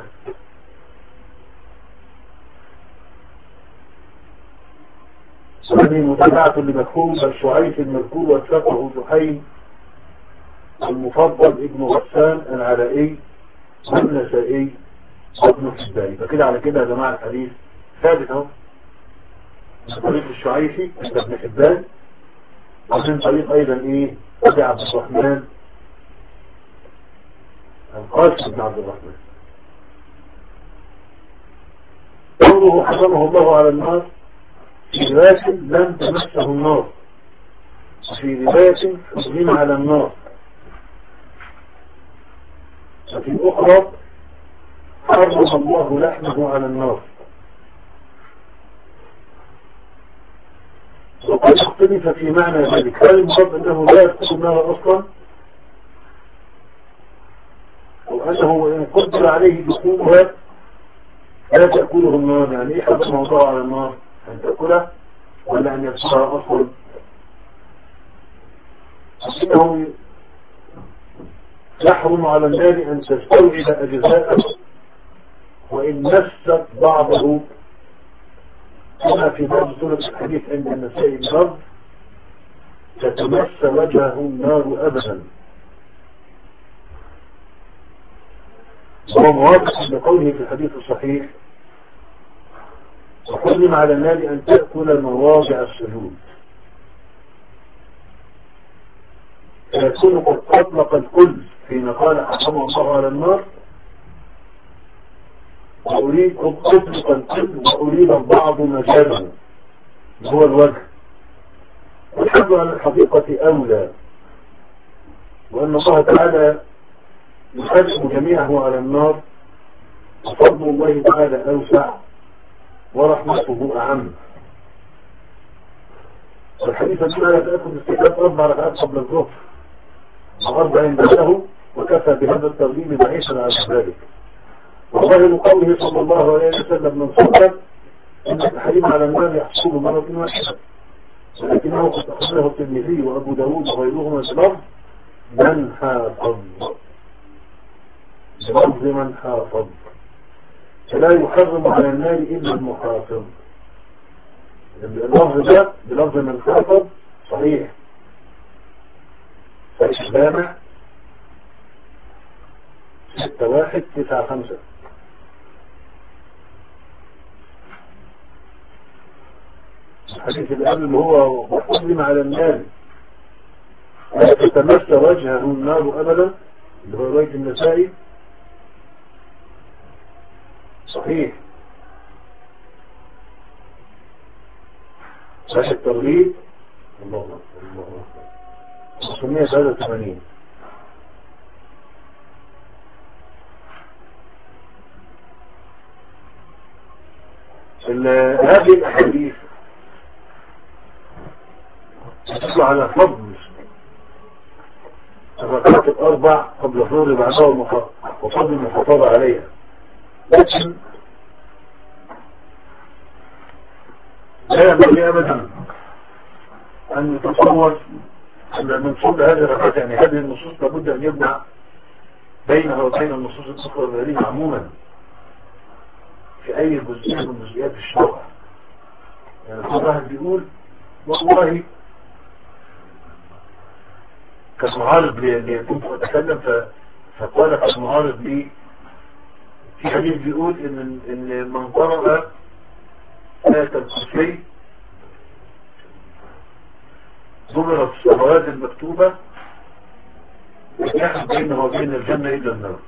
هذه متابعة لمكحول الشعيثي المذكور واتفقه زحيم المفضل ابن غسان العلائي والنسائي وابن حبان. فكده على كده يا جماعة الحديث ثابت اهو، من طريق الشعيثي عند ابن حبان، ومن طريق ايضا ايه ابي عبد الرحمن القاسم بن عبد الرحمن. قوله حرمه الله على النار في رواية لم تمسه النار، وفي رواية حرم على النار، وفي أخرى حرم الله لحمه على النار. وقد اختلف في معنى ذلك، هل المراد أنه لا يدخل النار أصلا، أو أنه وإن قدر عليه دخولها لا تأكله النار؟ يعني إيه حرمه الله على النار؟ أن تأكله ولا أن يدخلها أصلا؟ إنه يحرم على النار أن تستوعب أجزاءه وإن مست بعضه، كما في بعض سورة الحديث عند النسائي بلفظ تتمس وجهه النار أبدا، وهو موافق لقوله في الحديث الصحيح وحرم على النار أن تأكل مواضع السجود، فيكون قد أطلق الكل حين قال حرم الله على النار، وأريد قد أطلق الكل وأريد البعض مجازا هو الوجه، والحمد على الحقيقة أولى، وأن الله تعالى يحرم جميعه على النار، وفضل الله تعالى أوسع ورحمته أعم. والحديث الذي لا تأكل استجاب أربع ركعات قبل الظهر وأربع بعده، وكفى بهذا الترغيب معيشا على ذلك. وظاهر قوله صلى الله عليه وسلم من صدق أن التحريم على النار يحصل مرة واحدة، ولكنه قد أخرجه الترمذي وأبو داود وغيرهما بلفظ من حافظ، بلفظ من حافظ، فلا يحرم على النار إلا المحافظ. اللفظ ده بلفظ من حافظ صحيح، فالجامع ستة واحد تسعة خمسة. الحديث الأول اللي هو وحرم على النار لا تتمس وجهه النار أبدا، اللي هو رواية النسائي صحيح، صحيح الترغيب الله أكبر الله أكبر خمسمائة وثلاثة وثمانين. هذه الأحاديث تدل على فضل الركعات الأربع قبل الظهر بعدها وفضل المحافظة عليها، لكن لا ينبغي أبدا أن يتصور أن المنصوب لهذه الركعات، يعني هذه النصوص لابد أن يجمع بينها وبين النصوص الأخرى الغيرية عموما في أي جزئية من جزئيات الشرع. يعني كل واحد بيقول والله كمعارض اللي كنت أتكلم فقال كمعارض لي في حديث بيقول إن إن من قرأ آية الكرسي ضمرت الصلوات المكتوبة يحب بينه وبين الجنة إلا النار.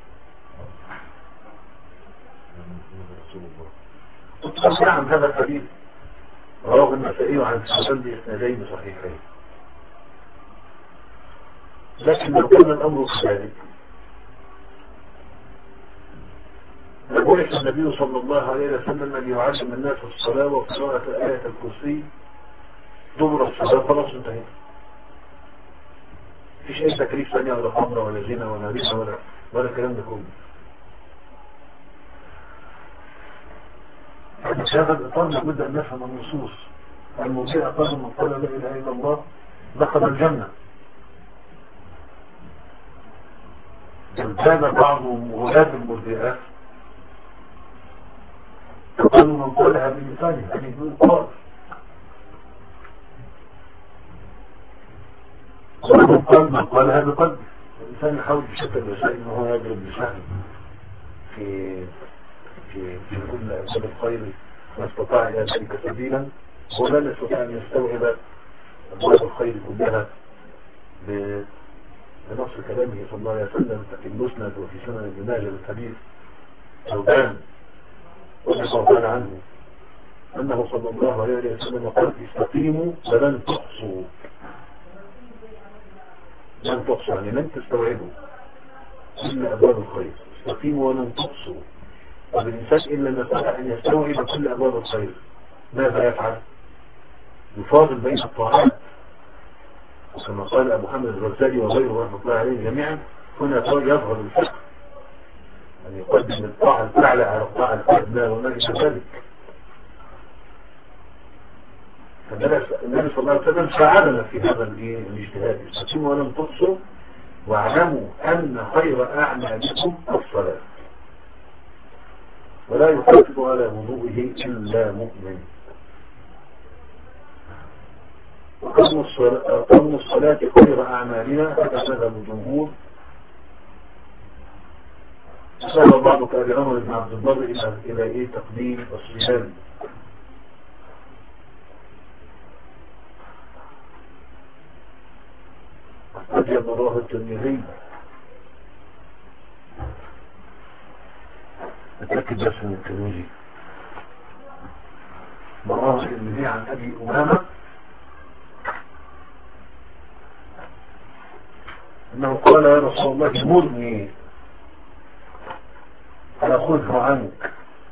تتبع عن هذا الحديث رواه النسائي عن سلمان بإسنادين صحيحين، لكن لو كان الأمر كذلك لبعث النبي صلى الله عليه وسلم أن يعلم الناس الصلاة وقراءة آية الكرسي دبر الصلاة، خلاص انتهينا. مفيش اي تكليف ثانية ولا خمرة ولا زنا ولا ربا ولا ولا الكلام ده كله. في هذا الإطار لابد أن نفهم النصوص. الموضوع قال من قال لا إله إلا الله دخل الجنة. كان بعضهم غلاة المرجئات قالوا من قالها بلسانه يعني من قال، ومن قال من قالها بقلبه. الإنسان يحاول بشكل الوسائل أنه هو يضرب بسهل في في في كل أسباب الخير ما استطاع إلى ذلك سبيلا، هو لا يستطيع أن يستوعب أبواب الخير كلها بنص كلامه صلى الله عليه وسلم في المسند وفي سنن ابن ماجه الحديث ثوبان رضي الله تعالى عنه أنه صلى الله عليه وسلم قال استقيموا فلن تحصوا، لن تحصوا يعني لن تستوعبوا كل أبواب الخير. استقيموا ولن تحصوا. والإنسان إلا ما استطاع أن يستوعب كل أبواب الخير ماذا يفعل؟ يفاضل بين الطاعات، وكما قال أبو محمد الغزالي وغيره رحمه الله عليه جميعا هنا يظهر الفقه أن يقدم الطاعة الأعلى على الطاعة الأدنى وما إلى ذلك. النبي صلى الله عليه وسلم ساعدنا في هذا الاجتهاد. استقيموا ولم تحصوا واعلموا أن خير أعمالكم الصلاة ولا يحافظ على وضوئه إلا مؤمن. وقوم الصلاة خير أعمالنا هذا مذهب الجمهور. سأل بعض كأبي عمر بن عبد البر إلى إلى إيه تقديم الصيام. أجل رواه الترمذي. أتأكد بس من الترمذي. رواه الترمذي عن أبي أمامة أنه قال يا رسول الله مرني أخذه عنك.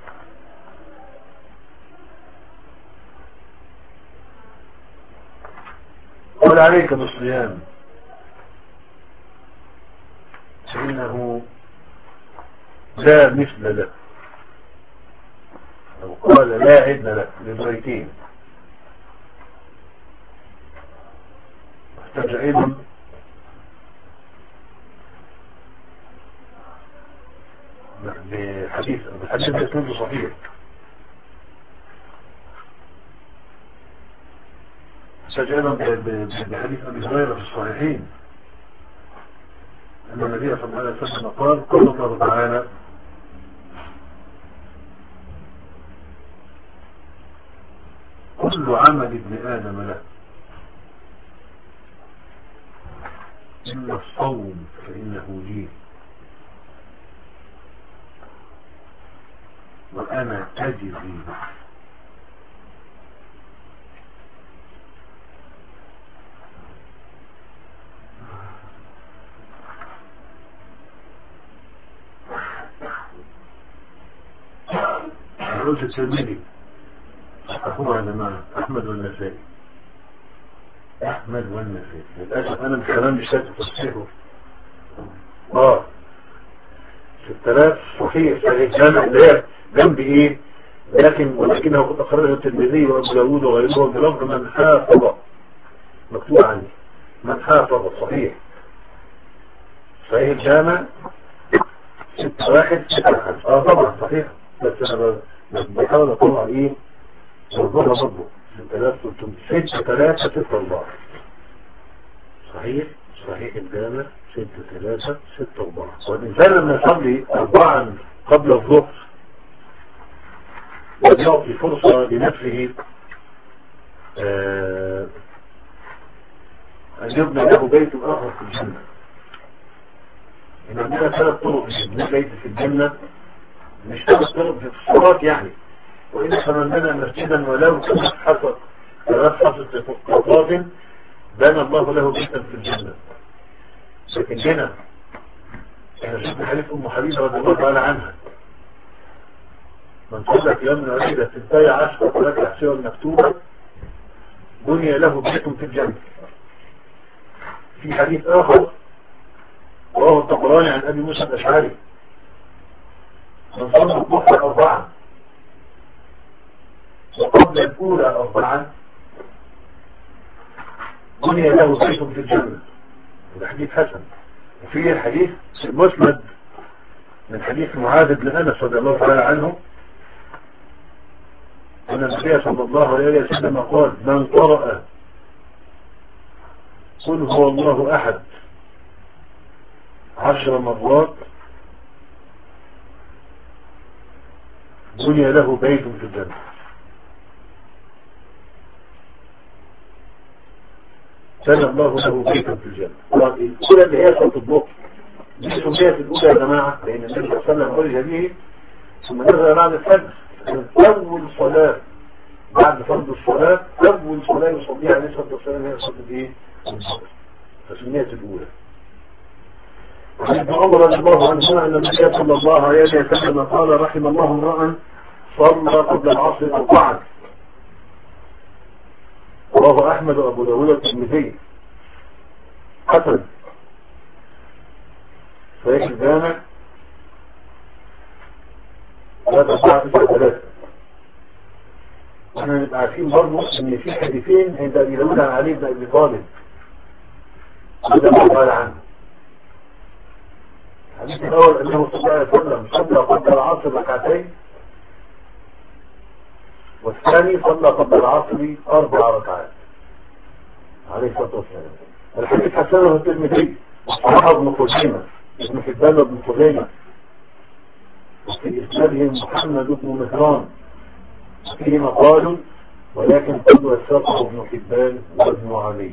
قال عليك بالصيام فإنه لا مثل له، أو قال لا عدل له للروايتين. احتاج أيضا بحديث الحديث بإسناد صحيح احتاج أيضا بحديث أبي هريرة في الصحيحين أن النبي صلى الله عليه وسلم قال قال الله تعالى كل عمل ابن آدم له إلا الصوم فإنه لي وأنا أجزي به. قلت الترمذي صححوه على ما أحمد والنسائي. أحمد والنسائي للأسف أنا مش كلام مش شايف تصحيحه. آه ستة آلاف صحيح صحيح جامع اللي هي جنب إيه لكن ولكنه قد أخرجه الترمذي وأبو داود وغيره بلفظ من حافظ مكتوب عني من حافظ صحيح صحيح الجامع ستة واحد ستة واحد. آه طبعا صحيح بس أنا بحاول أطلع إيه والظهر برضه ستة آلاف ستة ثلاثة ستة أربعة صحيح صحيح الجامع ستة ثلاثة ستة أربعة. والإنسان لما يصلي أربعا قبل الظهر ويعطي فرصة لنفسه آه أن يبنى له بيت آخر في الجنة. إن عندنا ثلاث طرق لبناء بيت في الجنة مش ثلاث طرق في الصلاة يعني، وإن صممنا مسجدا ولو كما حصل ثلاث حصل قطاط بنى الله له بيتا في الجنة. لكن هنا احنا شفنا حديث أم حبيبة رضي الله تعالى عنها من صلى في يوم وليلة ستة عشر ثلاثة سور مكتوبة بني له بيت في الجنة. في حديث آخر وهو الطبراني عن أبي موسى الأشعري من صلى الظهر أربعا وقبل الأولى أربعا بني له بيت في الجنة. هذا حديث حسن. وفيه الحديث المسند من حديث معاذ بن أنس رضي الله تعالى عنه أن النبي صلى الله عليه وسلم قال من قرأ قل هو الله أحد عشر مرات بني له بيت في الجنة. بنى الله له بيتا في الجنة. الأولى اللي هي صلاة الظهر دي سميت الأولى يا جماعة لأن النبي صلى الله عليه وسلم أرج به ثم نزل بعد الفجر. أول صلاة بعد فرض الصلاة أول صلاة يصليها عليه الصلاة والسلام هي صلاة إيه؟ الظهر. فسميت الأولى. وعن ابن عمر رضي الله عنهما أن النبي صلى الله عليه وسلم قال رحم الله امرأ صلى قبل العصر أربعا. رواه أحمد وأبو داود والترمذي حسن. فايش الجامع ثلاثة أربعة تسعة ثلاثة. احنا نبقى عارفين برضه ان في حديثين عند ابي داود عن علي بن ابي طالب رضي الله تعالى عنه. الحديث الاول انه صلى الله عليه وسلم صلى قبل العصر ركعتين والثاني صلى قبل العصر اربع ركعات عليه الصلاه والسلام. الحديث حسنه الترمذي وصححه ابن خزيمه ابن حبان وابن خزيمه وفي اسناده محمد بن مهران فيه مقال ولكن قد وثقه ابن حبان وابن علي.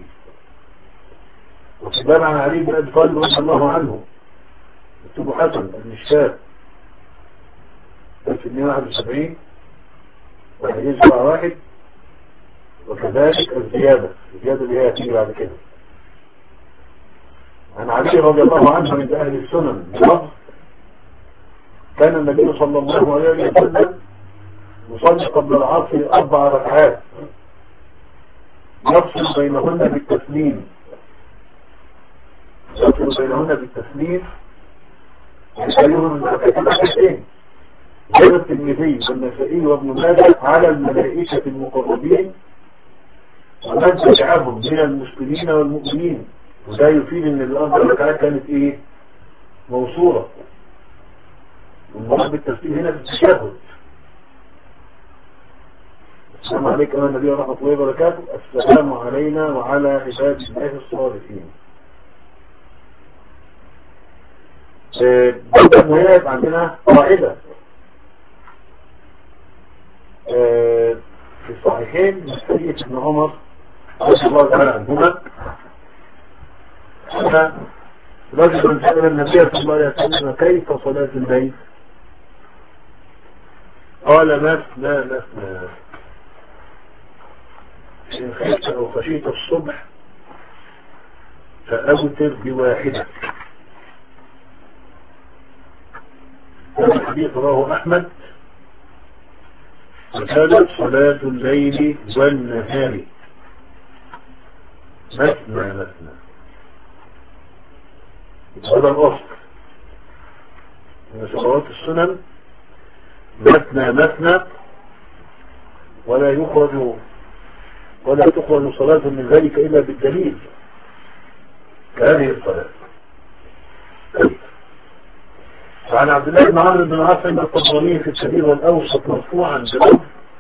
وحبان عن علي بن ابي طالب رضي الله عنه مكتوب حسن المشكات في مئة وواحد وسبعين وحديث سبعة واحد. وكذلك الزيادة الزيادة اللي هي تيجي بعد كده عن علي رضي الله عنه من أهل السنن بلفظ كان النبي صلى الله عليه وسلم يصلي قبل العصر أربع ركعات يفصل بينهن بالتسليم يفصل بينهن بالتسليم يسألهم من ركعتين. جاء الترمذي والنسائي وابن ماجه على الملائكة المقربين ومن تبعهم من المسلمين والمؤمنين. وده يفيد ان الاربع ركعات كانت ايه موصولة. والمراد بالتسليم هنا في التشهد. السلام عليك أيها النبي ورحمة الله وبركاته. السلام علينا وعلى عباد الله الصالحين. بدأ مهيب عندنا قاعدة في الصحيحين من حديث ابن عمر رضي الله تعالى عنهما أن رجل سأل النبي صلى الله عليه وسلم كيف صلاة الليل؟ قال مثنى مثنى إن خفت أو خشيت الصبح فأوتر بواحدة. هذا الحديث رواه أحمد. وكانت صلاة الليل والنهار مثنى مثنى. هذا الأصل من صلوات السنن مثنى مثنى ولا يخرج ولا تخرج صلاة من ذلك إلا بالدليل كهذه الصلاة. وعن عبد الله بن عمرو بن العاص عند الطبراني في الكبير والأوسط مرفوعا بلفظ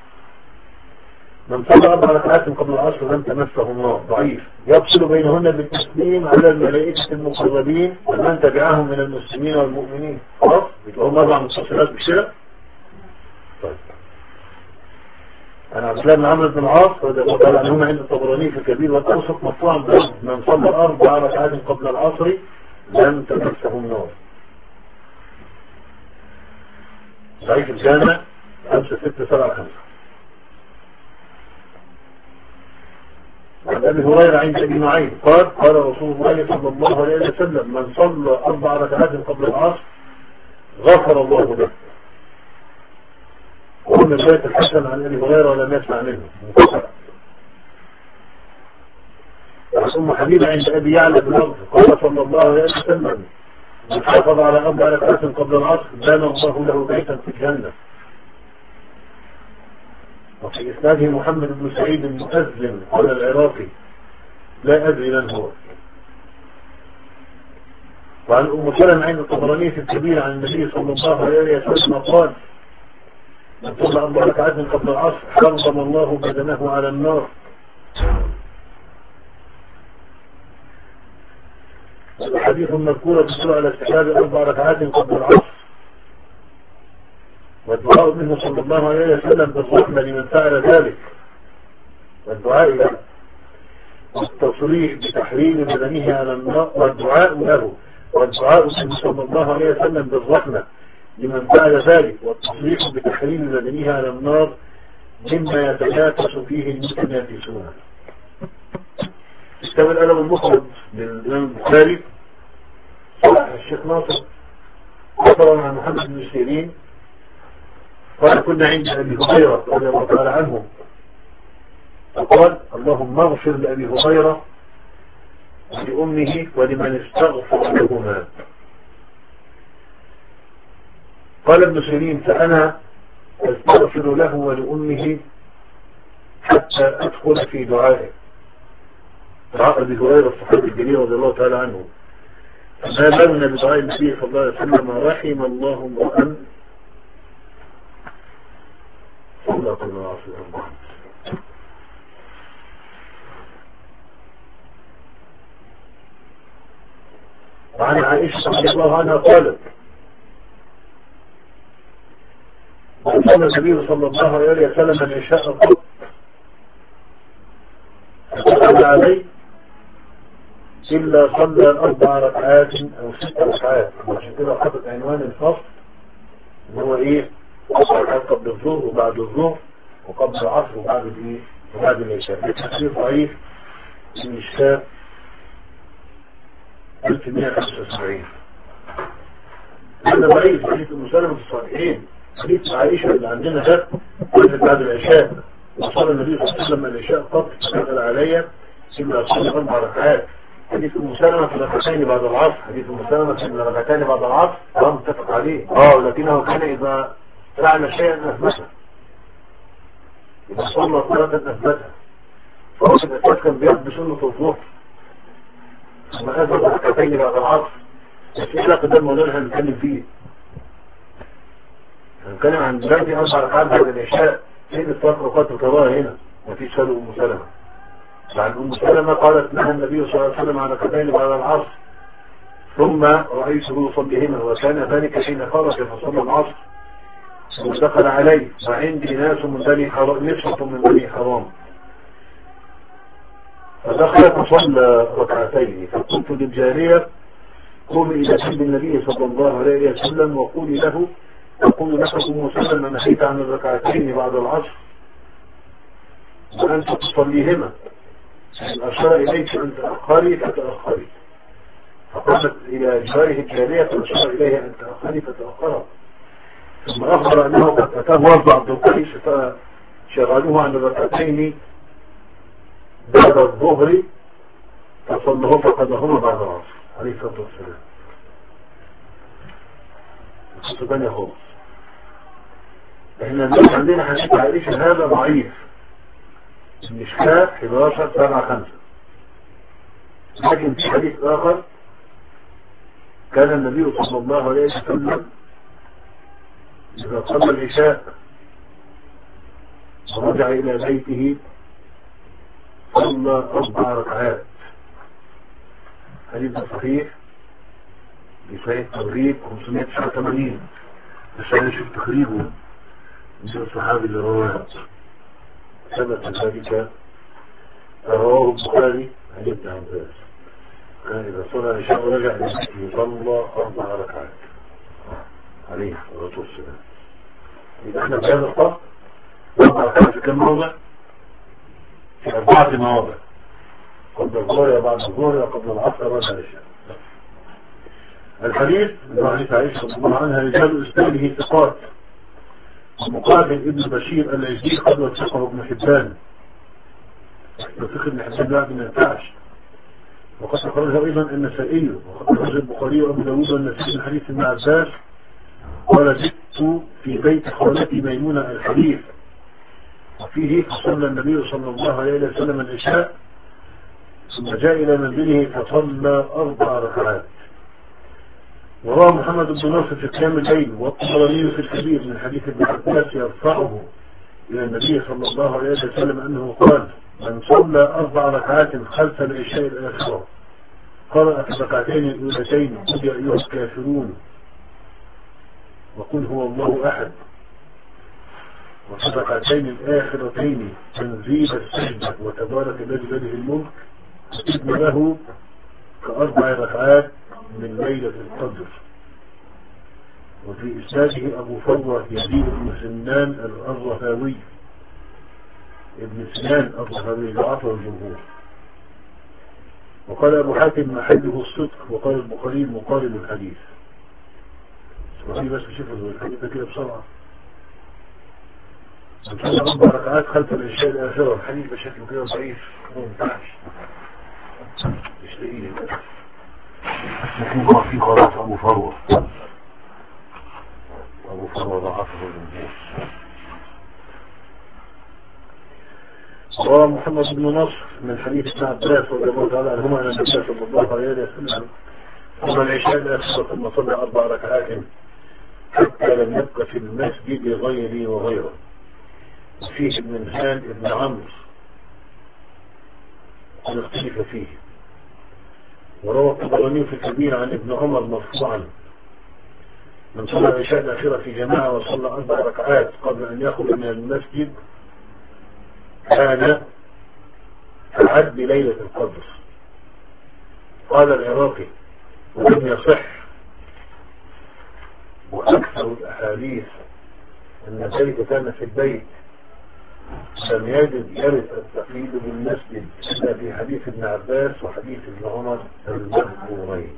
من صلى أربع ركعات قبل العصر لم تمسه النار ضعيف يفصل بينهن بالتسليم على الملائكة المقربين ومن تبعهم من المسلمين والمؤمنين. خلاص هم أربع متصلات بشرة. طيب عن عبد الله بن عمرو بن العاص رضي الله تعالى عنهما عند الطبراني في الكبير والأوسط مرفوعا بلفظ من صلى أربع ركعات قبل العصر لم تمسه النار ضعيف الجامع خمسة ستة سبعة خمسة. عن أبي هريرة عند أبي نعيم قال قال رسول الله صلى الله عليه وسلم من صلى أربع ركعات قبل العصر غفر الله له. وقلنا رواية الحسن عن أبي هريرة ولم يسمع منه. أم حبيبة عند أبي يعلى بن أبي قال صلى الله عليه وسلم من حافظ على أربع ركعات قبل العصر بنى الله له بيتا في الجنة. وفي إسناده محمد بن سعيد المؤذن قال العراقي لا أدري من هو. وعن أم سلمة عند الطبراني في الكبير عن النبي صلى الله عليه وسلم قال من صلى أربع ركعات قبل العصر حرم الله بدنه على النار. الحديث المذكور تدل على استحباب أربع ركعات قبل العصر، والدعاء منه صلى الله عليه وسلم بالرحمة لمن فعل ذلك، والدعاء له، والتصريح بتحريم بدنه على النار، والدعاء له، والدعاء منه صلى الله عليه وسلم بالرحمة لمن فعل ذلك، والتصريح بتحريم بدنه على النار مما يتنافس فيه المتنافسون. استوى الألم المخرج للإمام البخاري صحيح الشيخ ناصر أخبرنا عن محمد بن سيرين قال كنا عند أبي هريرة رضي الله تعالى عنه فقال اللهم اغفر لأبي هريرة ولأمه ولمن استغفر لهما. قال ابن سيرين فأنا أستغفر له ولأمه حتى أدخل في دعائه. دعاء أبي هريرة الصحابي الجليل رضي الله تعالى عنه ما بالنا بدعاء النبي صلى الله عليه وسلم رحم الله امرأ صلى الله عليه وسلم. وعن عائشة رضي الله عنها قالت وصلى النبي صلى الله عليه وسلم العشاء قط فقال عليه إلا صلى أربع ركعات أو ست ركعات. وعشان كده حطت عنوان الفصل اللي هو إيه؟ أربع ركعات قبل الظهر وبعد الظهر وقبل العصر وبعد الإيه؟ وبعد العشاء. التفسير ضعيف المشكاة ألف ومئة وخمسة وسبعين. هذا ضعيف حديث المسلمة الصالحين. حديث عائشة اللي عندنا ده بعد العشاء وصلى النبي صلى الله عليه وسلم العشاء قط فقال علي إلا صلى أربع ركعات. حديث المسلمة في ركعتين بعد العصر. حديث المسلمة في ركعتين بعد العصر اه متفق عليه اه ولكنه كان إذا فعل شيئا أثبته، إذا صلى صلاة أثبتها. فهو في الأساس كان بيرد بسنة الظهر ثم أثبت ركعتين بعد العصر. بس إيه علاقة ده الموضوع اللي هنتكلم فيه؟ هنتكلم عن دلوقتي أربع ركعات بعد العشاء. فين الثلاث ركعات القضاء هنا؟ مفيش فرق. أم سلمة عن أم سلمة قالت نهى النبي صلى الله عليه وسلم عن ركعتين بعد العصر ثم رأيته يصليهما وكان ذلك حين خرج فصلى العصر ودخل عليه وعندي ناس من بني حرام نسوة من بني حرام فدخل فصلى ركعتين فقلت للجارية قومي إلى جنب النبي صلى الله عليه وسلم وقولي له أقول لك أم سلمة نهيت عن الركعتين بعد العصر وأنت تصليهما أشار إليك أن تأخري فتأخري. فقالت إلى جاره الجارية فأشار إليها أن تأخري فتأخرت. ثم أخبر أنه قد أتاه وضع عبد القيس فشغلوه عن الركعتين بعد الظهر فصلهم فقدهما بعد العصر عليه الصلاة والسلام. القصة ثانية خالص. احنا الناس عندنا حديث عائشة هذا ضعيف المشكاة حداشر سبعة خمسة. لكن في حديث آخر كان النبي صلى الله عليه وسلم إذا صلى العشاء ورجع إلى بيته صلى أربع ركعات. حديث صحيح بصحيح التغريب خمسمائة وتسعة وثمانين. بس أنا شفت تخريبه من الصحابي اللي رواه ثبت ذلك رواه البخاري عن ابن عباس كان إذا صلى العشاء ورجع إلى بيته صلى أربع ركعات عليه الصلاة والسلام. إذا احنا في هذا الفصل أربع ركعات في كم موضع؟ في أربعة مواضع قبل الظهر وبعد الظهر وقبل العصر وبعد العشاء. الحديث من حديث عائشة رضي الله عنها رجال إسناده ثقات ومقابل ابن بشير العزيز قد وثقه ابن حبان. وثق ابن حبان لا ما ينفعش وقد أخرجه أيضا النسائي، وقد أخرج البخاري وأبو داود والنسائي من حديث ابن عباس قال زدت في بيت خالتي ميمونة الحديث، وفيه صلى النبي صلى الله عليه وسلم العشاء ثم جاء إلى منزله فصلى أربع ركعات. وروى محمد بن ناصر في قيام الليل والطبراني في الكبير من حديث ابن عباس يرفعه إلى النبي صلى الله عليه وسلم أنه قال: من صلى أربع ركعات خلف العشاء الآخرة قرأ في الركعتين الأولتين قل يا أيها الكافرون وقل هو الله أحد، وفي الركعتين الآخرتين تنزيل السجدة وتبارك الذي بيده الملك كتب له كأربع ركعات من ليلة القدر. وفي إسناده أبو فروة يزيد بن سنان الرهاوي ابن سنان الرهاوي ضعفه الجمهور. وقال أبو حاتم محله الصدق، وقال البخاري مقارب الحديث. وفي بس شوفوا الحديث كده بسرعة. صلى أربع ركعات خلف العشاء الآخرة، الحديث بشكل كده ضعيف ما ينفعش مش لاقيه لكن هو في خلاص أبو فروة أبو فروة ضعفه الجمهور. روى محمد بن نصر من حديث ابن عباس رضي الله تعالى عنهما أن النبي صلى الله عليه وسلم صلى العشاء الآخرة ثم صلى أربع ركعات حتى لم يبق في المسجد غيري وغيره. فيه ابن هان ابن عمرو قد اختلف فيه. وروى الطبراني في الكبير عن ابن عمر مرفوعا: من صلى العشاء الآخرة في جماعة وصلى أربع ركعات قبل أن يخرج من المسجد كان أعد ليلة القدر. قال العراقي: ولم يصح، وأكثر الأحاديث أن ذلك كان في البيت، لم يجد يرد التقييد بالمسجد إلا في حديث ابن عباس وحديث ابن عمر المذكورين.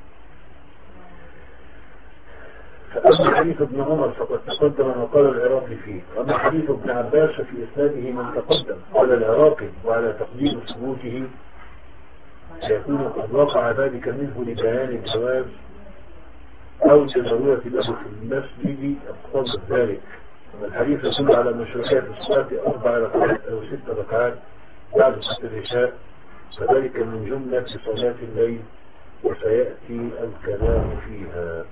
فأما حديث ابن عمر فقد تقدم ما قال العراقي فيه، وأما حديث ابن عباس ففي إسناده من تقدم. قال العراقي: وعلى تقديم ثبوته سيكون قد وقع ذلك منه لبيان الجواز أو لضرورة له في المسجد اقتضى ذلك. الحديث يدل على مشروعية الصلاة أربع ركعات أو ست ركعات بعد صلاة العشاء، فذلك من جملة صلاة الليل، وسيأتي الكلام فيها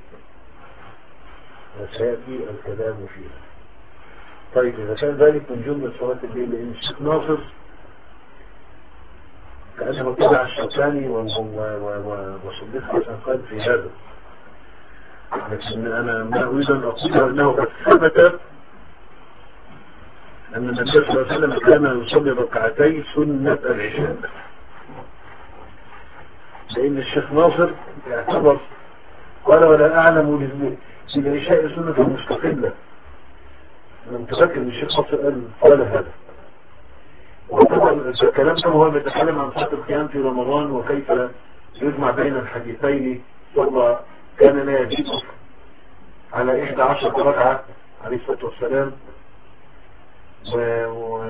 وسيأتي الكلام فيها. طيب إذا كان ذلك من جملة صلاة الليل، لأن الشيخ ناصر كأنه اتبع الشوكاني وصديق حسن قال في هذا، لكن أنا ما أريد أن أقول أنه قد ثبت أن النبي صلى الله عليه وسلم كان يصلي ركعتي سنة العشاء، لأن الشيخ ناصر يعتبر قال: ولا أعلم للعشاء سنة مستقلة. أنا متذكر أن الشيخ ناصر قال قال هذا، وطبعا الكلام ده هو بيتكلم عن صلاة القيام في رمضان وكيف يجمع بين الحديثين. والله كان لا يجيب على إحدى عشرة ركعة عليه الصلاة والسلام، و... و...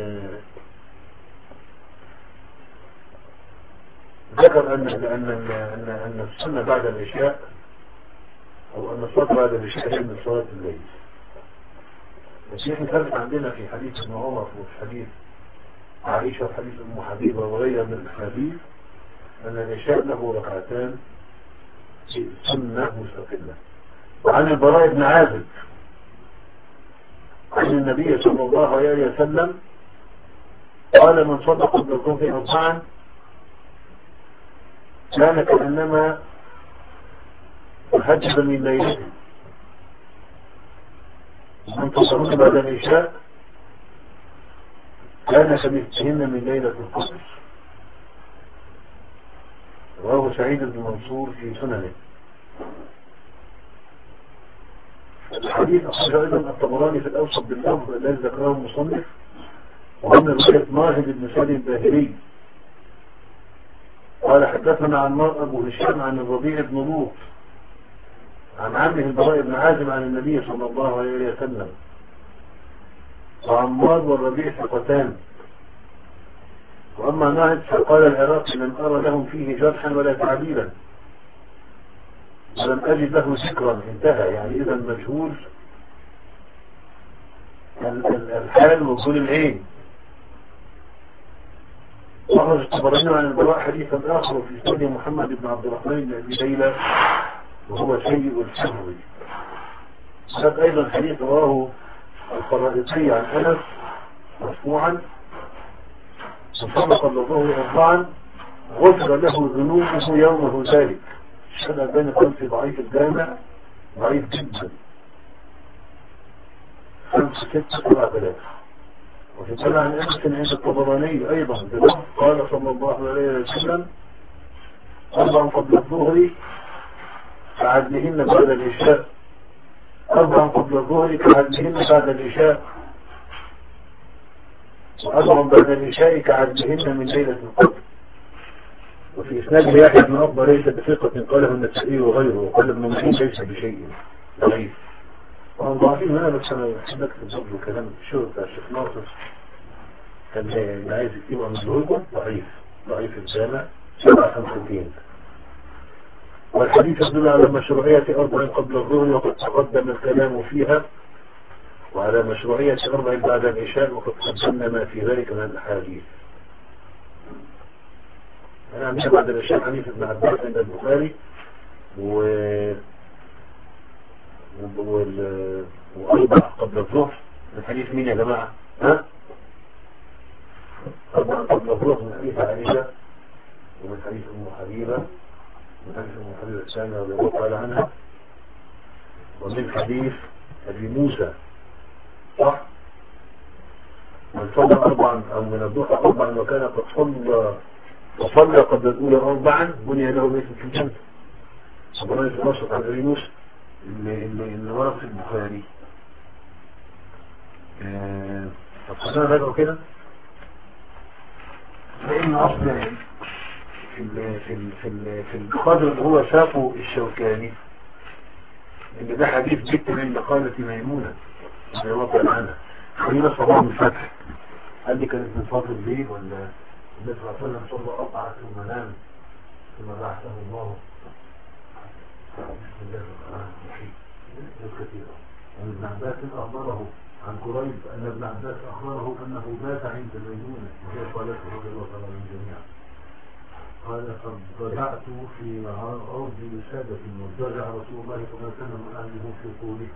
ذكر أن أن أن أن السنة بعد العشاء أو أن الصلاة بعد العشاء هي من صلاة الليل. بس نحن ثابت عندنا في حديث ابن عمر وفي حديث عائشة وفي حديث أم حبيبة وغيرها من الأحاديث أن العشاء له ركعتان سنة مستقلة. وعن البراء بن عازب عن النبي صلى الله عليه وسلم قال: من صلى قبل الظهر أربعا كان كأنما تهجد من ليلته، ومن تصلون بعد العشاء كان كمثلهن من ليلة القدر. رواه سعيد بن منصور في سننه. الحديث أخرج أيضا الطبراني في الأوسط باللفظ الذي ذكره المصنف، ومن رواية ماهد بن سالم الباهلي قال: حدثنا عمار أبو هشام عن الربيع بن لوط عن عمه البراء بن عازب عن النبي صلى الله عليه وسلم. وعمار والربيع ثقتان. وأما ناهد فقال العراقي لم أرى لهم فيه جرحا ولا تعديلا ولم أجد له ذكرا، انتهى. يعني إذا مجهول الحال ومجهول العين. أخرج الطبراني عن البراء حديثا آخر في سنة محمد بن عبد الرحمن بن أبي ليلى وهو سيء الحفظ. هذا أيضا حديث رواه الخرائطي عن أنس مرفوعا: وصلى قبل الظهر أربعا غفر له ذنوبه يومه ذلك. الشهادة الباني قال في ضعيف الجامع ضعيف جدا، خمسة ستة سبعة ثلاثة. وفي سنة عن أنس عند الطبراني أيضا بلفظ قال صلى الله عليه وسلم: أربع قبل الظهر كعدلهن بعد العشاء، أربع قبل الظهر كعدلهن بعد العشاء، وأربع بعد العشاء كعدلهن من ليلة القدر. وفي إسناد يحيى بن عقبة ليس بثقة قاله النسائي وغيره، وقال ابن معين ليس بشيء ضعيف. وأنا ضعيفين هنا، بس أنا بحب أكتب برضه كلام الشغل بتاع الشيخ ناصر كان اللي عايز يكتبه من ظهوركم ضعيف ضعيف الجامع سبعة خمسين. والحديث يدل على مشروعية أربع قبل الظهر وقد تقدم الكلام فيها، وعلى مشروعية أربع بعد العشاء وقد قدمنا ما في ذلك من الأحاديث. أنا عندي بعد العشاء حديث ابن عباس عند البخاري و... وال... وأربع قبل الظهر من حديث مين يا جماعة؟ ها؟ أربع قبل الظهر من حديث عائشة ومن حديث أم حبيبة من حديث أم حبيبة الثانية رضي الله تعالى عنها، ومن حديث أبي موسى، صح؟ من صلى أربعا أو من الضحى أربعا وكان قد صلى وصلى قبل الأولى أربعا بني له بيت في الجنة. صبراني في الوسط عن أبي موسى اللي, اللي, اللي ورد في البخاري. طب خلينا نراجعه كده، لأن أصل في ال في ال في ال في القدر اللي هو شافه الشوكاني إن ده حديث جدا من قالة ميمونة رضي الله تعالى عنها. خلينا صباح من الفتح، هل دي كانت من فترة الليل ولا النبي صلى الله عليه وسلم صلى أربعة ثم نام ثم بعثه الله؟ بسم الله الرحمن الرحيم. كثيرا. عن ابن عباس أخبره عن قريب أن ابن عباس أخبره أنه مات عند ميمونة وهي قالته رضي الله تعالى عنه جميعا. قال: قد رجعت في عرض وسادة وارتجع رسول الله صلى الله عليه وسلم وأهله في طوله،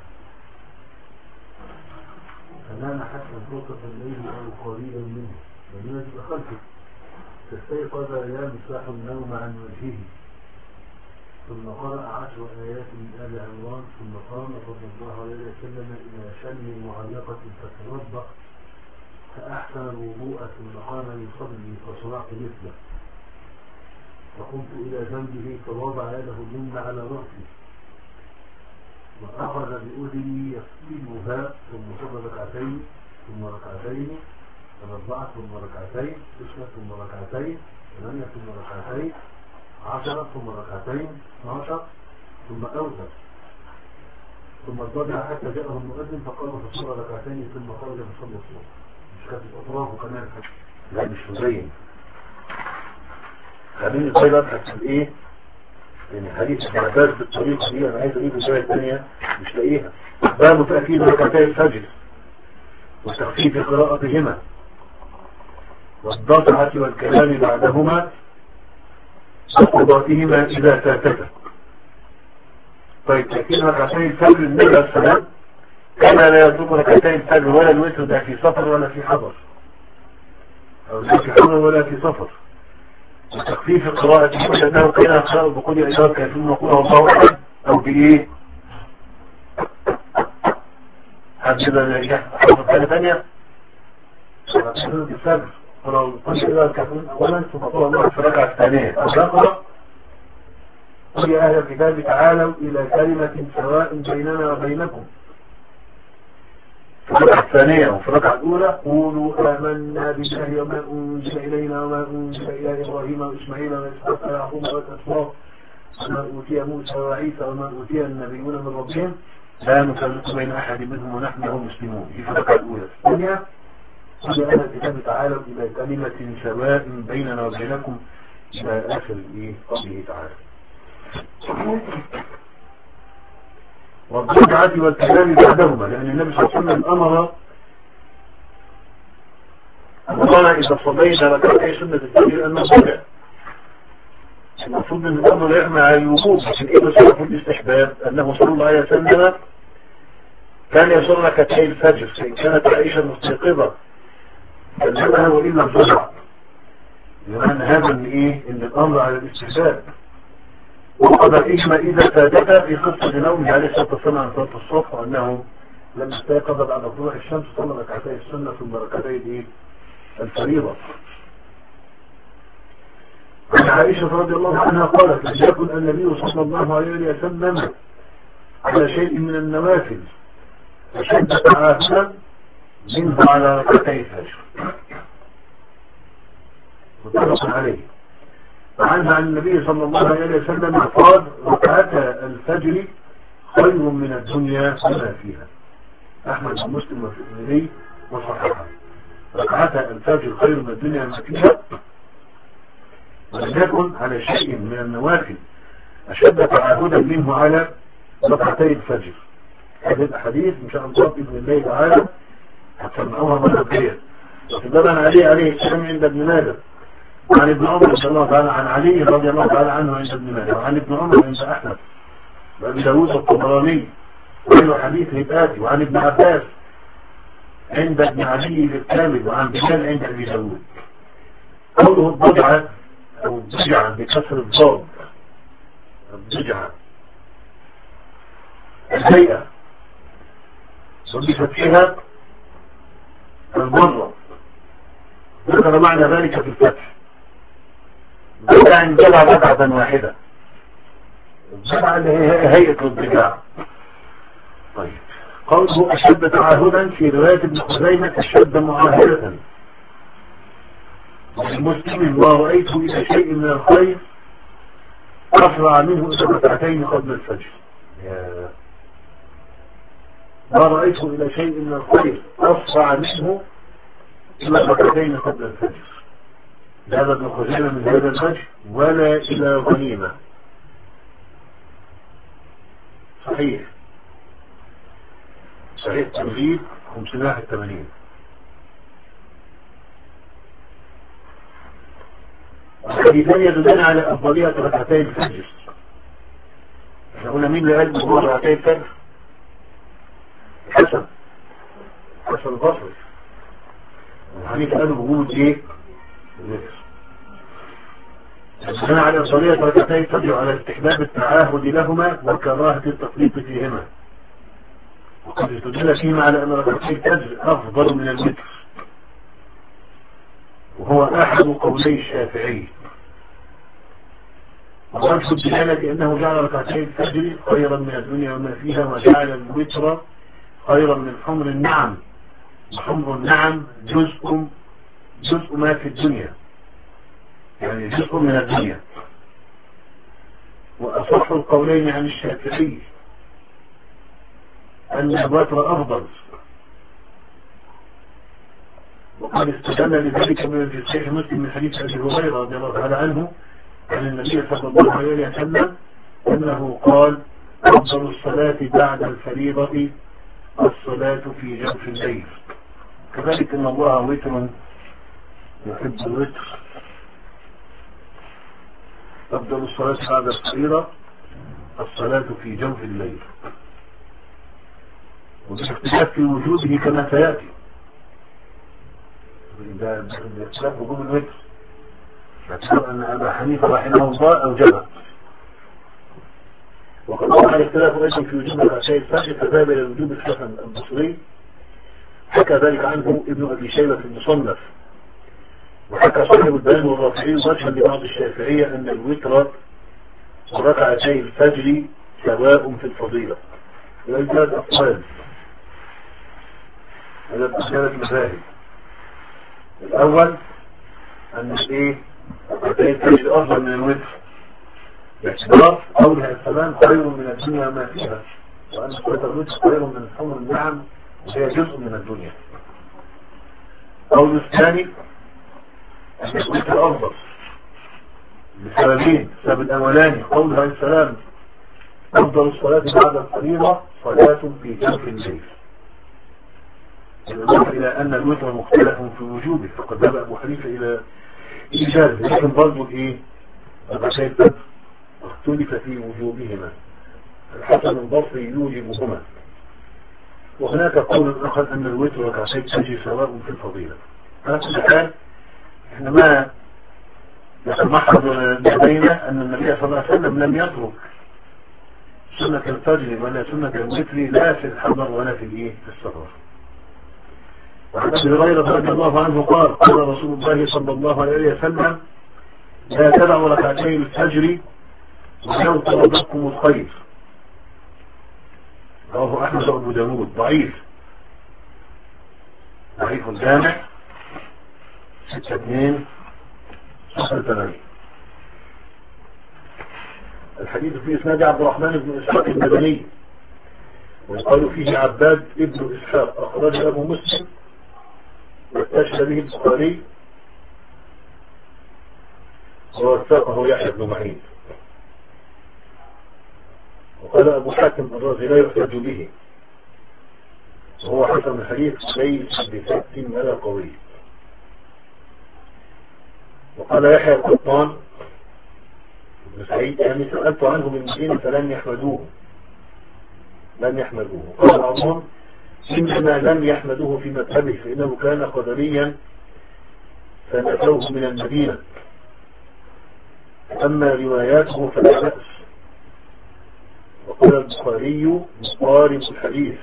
فنام حتى انتصف الليل أو قريبا منه، ميمونة خلفه، فاستيقظ يمسح النوم عن وجهه، ثم قرأ عشر آيات من آل عمران، ثم قام صلى الله عليه وسلم إلى شن معلقة فتوضأ فأحسن الوضوء، ثم قام يصلي فصنعت مثله، فقمت إلى جنبه فوضع يده اليمنى على رأسي وأخذ بأذني يفتلها، ثم صلى ركعتين ثم ركعتين فربع ثم ركعتين تسعة ثم ركعتين ثمانية ثم ركعتين عشرة ثم ركعتين اثناشر ثم أوتر، ثم اضطجع حتى جاءه المؤذن فقام فصلى ركعتين ثم خرج فصلى الصبح. مش كانت أطرافه كمان؟ لا مش مزين. خليني طيب أبحث إيه؟ يعني حديث ابن عباس بالطريقة دي أنا عايز أجيب الشوية الثانية مش لاقيها. باب تأكيد ركعتي الفجر وتخفيف قراءتهما والضطعة والكلام بعدهما وقضاتهما إذا فاتت. طيب تأكيد ركعتي الفجر النبي عليه السلام كان لا يترك ركعتي الفجر ولا الوتر ده في سفر ولا في حضر، أو لا في حضر ولا في سفر. وتخفيف قراءتهما لأنه كان يقرأ بقول يا أيها الكافرون وقل الله أحد أو بإيه؟ هكذا حضر حاجة ثانية سورة الفجر قل يا أيها الكافرون أولا ثم قل الله في الركعة الثانية أقرأ قل يا أهل الكتاب تعالوا إلى كلمة سواء بيننا وبينكم في الركعة الثانية. وفي الركعة الأولى قولوا آمنا بالله وما أنزل إلينا وما أنزل إلى إبراهيم وإسماعيل وإسحاق ويعقوب والأسباط وما أوتي موسى وعيسى وما أوتي النبيون من ربهم لا نفرق بين أحد منهم ونحن له مسلمون. في الركعة الأولى. الثانية قل أهل الكتاب تعالوا إلى كلمة سواء بيننا وبينكم إلى آخر إيه قوله تعالى. والبدعة والكلام بعدهما، لأن النبي صلى الله عليه وسلم أمر أمرنا إذا صلينا ركعتي سنة الفجر أن نصلي. المفروض أن الأمر يعمل على الوجوب، لكن إيه بصرف الاستحباب أنه صلى الله عليه وسلم كان يصلي ركعتي الفجر، فإن كانت عائشة مستيقظة كلمها وإلا البدعة، لأن هذا من إيه؟ إن الأمر على الاستحباب. وقد الإجماع إذا فاتت في قصة نومه عليه الصلاة والسلام عن صلاة الصبح، وأنه لما استيقظ بعد طلوع الشمس صلى ركعتي السنة ثم ركعتي الإيه؟ الفريضة. عن عائشة رضي الله عنها قالت: لم يكن النبي صلى الله عليه وسلم على شيء من النوافل أشد تعاهدا منه على ركعتي الفجر. متفق عليه. وعنها عن النبي صلى الله عليه وسلم قال: ركعتا الفجر خير من الدنيا وما فيها. أحمد ومسلم والترمذي وصححه. ركعتا الفجر خير من الدنيا وما فيها، ولم يكن على شيء من النوافل أشد تعاهدا منه على ركعتي الفجر. هذه الأحاديث إن شاء الله بإذن الله تعالى هتسمعوها مرة جاية. وتدلنا عليه عليه السلام عند ابن ماجه، عن ابن عمر رضي الله تعالى عن علي رضي الله تعالى عنه عند ابن ماجه، وعن ابن عمر عند أحمد وأبي داود الطبراني وغير حديث الآتي، وعن ابن عباس عند ابن علي الكامل، وعن بلال عند أبي داود. قوله الضجعة أو الضجعة بكسر الضاد، الضجعة الهيئة، وبفتحها المرة، ذكر معنى ذلك في الفتح. الضجعة انجلع ركعة واحدة، الضجعة اللي هي هيئة الضجعة. طيب، قوله أشد تعاهدا في رواية ابن خزيمة أشد معاهدة، والمسلم ما رأيته إلى شيء من الخير أسرع منه إلى ركعتين قبل الفجر. ما رأيته إلى شيء من الخير أسرع منه إلى ركعتين قبل الفجر. لا ابن خزيمة من هذا الفجر ولا إلى غنيمة. صحيح صحيح تمهيد خمسمائة وواحد وثمانين. الحديثان يدلان على أفضلية ركعتي الفجر. احنا قلنا مين اللي قال بقول ركعتي الفجر؟ حسن حسن البصري. الحديث قالوا بوجود ايه؟ الذكر. يدلان على أفضلية ركعتي الفجر على استحباب التعاهد لهما وكراهة التفريط فيهما. وقد استدل فيما على أن ركعتي الفجر أفضل من الوتر، وهو أحد قولي الشافعي. ووجه الدلالة أنه جعل ركعتي الفجر خيرا من الدنيا وما فيها، وجعل الوتر خيرا من حمر النعم، وحمر النعم جزء جزء ما في الدنيا، يعني جزء من الدنيا. وأصح القولين عن الشافعي أن الوتر أفضل، وقد استدل لذلك من صحيح مسلم من حديث أبي هريرة رضي الله تعالى عنه عن النبي صلى الله عليه وسلم أنه قال: أفضل الصلاة بعد الفريضة الصلاة في جوف الليل. كذلك إن الله وتر يحب الوتر. أفضل الصلاة بعد الفريضة الصلاة في جوف الليل، وبالاختلاف في وجوده كما سيأتي. ده الاختلاف وجوب الوتر، فاعتبر أن أبا حنيفة رحمه الله أوجبه. وقد وقع الاختلاف أيضا في وجوب ركعتي الفجر، فذهب إلى وجوب الحسن البصري، حكى ذلك عنه ابن أبي شيبة في المصنف. وحكى صاحب البيان والرافعي وجها لبعض الشافعية أن الوتر وركعتي الفجر سواء في الفضيلة. إذا ثلاث أقوال، هذا ثلاث مذاهب. الأول أن إيه؟ ركعتي الفجر أفضل من الوتر باعتبار قولها السلام خير من الدنيا وما فيها، وأن صلاة الوتر خير من حمر النعم وهي جزء من الدنيا. قول الثاني أن الوتر أفضل بسببين. السبب الأولاني قول عليه السلام أفضل الصلاة بعد الفريضة صلاة في جوف الليل، بالإضافة إلى أن الوتر مختلف في وجوبه، فقد ذهب أبو حنيفة إلى إيجاده، لكن برضه الإيه ركعتي الفجر اختلف في وجوبهما. الحسن البصري يوجبهما، وهناك قول آخر أن الوتر ركعتي الفجر سواء في الفضيلة. على كل حال احنا ما يتمحض لدينا أن النبي صلى الله عليه وسلم لم يترك سنة الفجر ولا سنة الوتر لا في الحضر ولا في الإيه في السفر. وعن أبي هريرة رضي الله عنه قال قال رسول الله صلى الله عليه وسلم لا تدعوا ركعتي الفجر ويوتر بكم الخير. رواه أحمد وأبو داود. ضعيف ضعيف الجامع ستة اثنين صفر ثمانية. الحديث في إسناد عبد الرحمن بن إسحاق المدني، ويقال فيه عباد ابن إسحاق، أخرج أبو مسلم واستشهد به البخاري ووثقه يحيى بن معين. وقال أبو حاتم الرازي لا يحتج به، وهو حسن الحديث ليس بثبت ولا قوي. وقال يحيى القطان بن سعيد يعني سألت عنه من مدينة فلم يحمدوه لم يحمدوه قال بعضهم إنما لم يحمدوه في مذهبه فإنه كان قدريا فنفوه من المدينة، أما رواياته فلا بأس. وقال البخاري مقارب الحديث.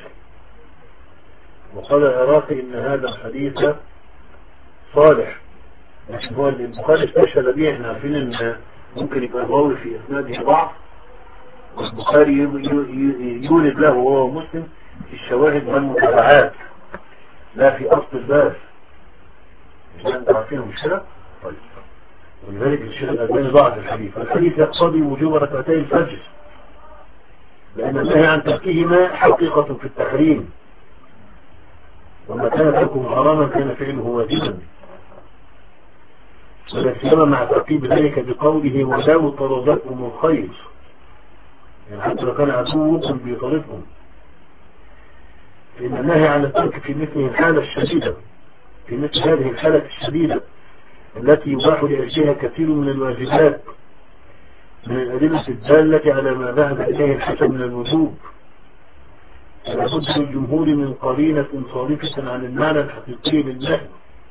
وقال العراقي إن هذا الحديث صالح، لكن هو اللي البخاري استشهد به. احنا عارفين ان ممكن يبقى الراوي في اسناده ضعف، والبخاري يولد له وهو مسلم في الشواهد والمتابعات لا في اصل الباب. مش انت عارفينه مش كده؟ طيب، ولذلك الشيخ الألباني ضعف الحديث. الحديث يقتضي وجوب ركعتي الفجر، لأن النهي عن تركهما حقيقة في التحريم، وما كان تركه حراما كان فعله واجبا، ولا سيما مع تعقيب ذلك بقوله ولو طردتكم الخير، يعني حتى لو كان عدوكم بيطردكم. فإن النهي عن الترك في مثل الحالة الشديدة في مثل هذه الحالة الشديدة التي يباح لأجلها كثير من الواجبات من الأدلة الدالة على ما ذهب إليه الحسن من الوجوب، لابد للجمهور من قرينة صارفة عن المعنى الحقيقي للنهي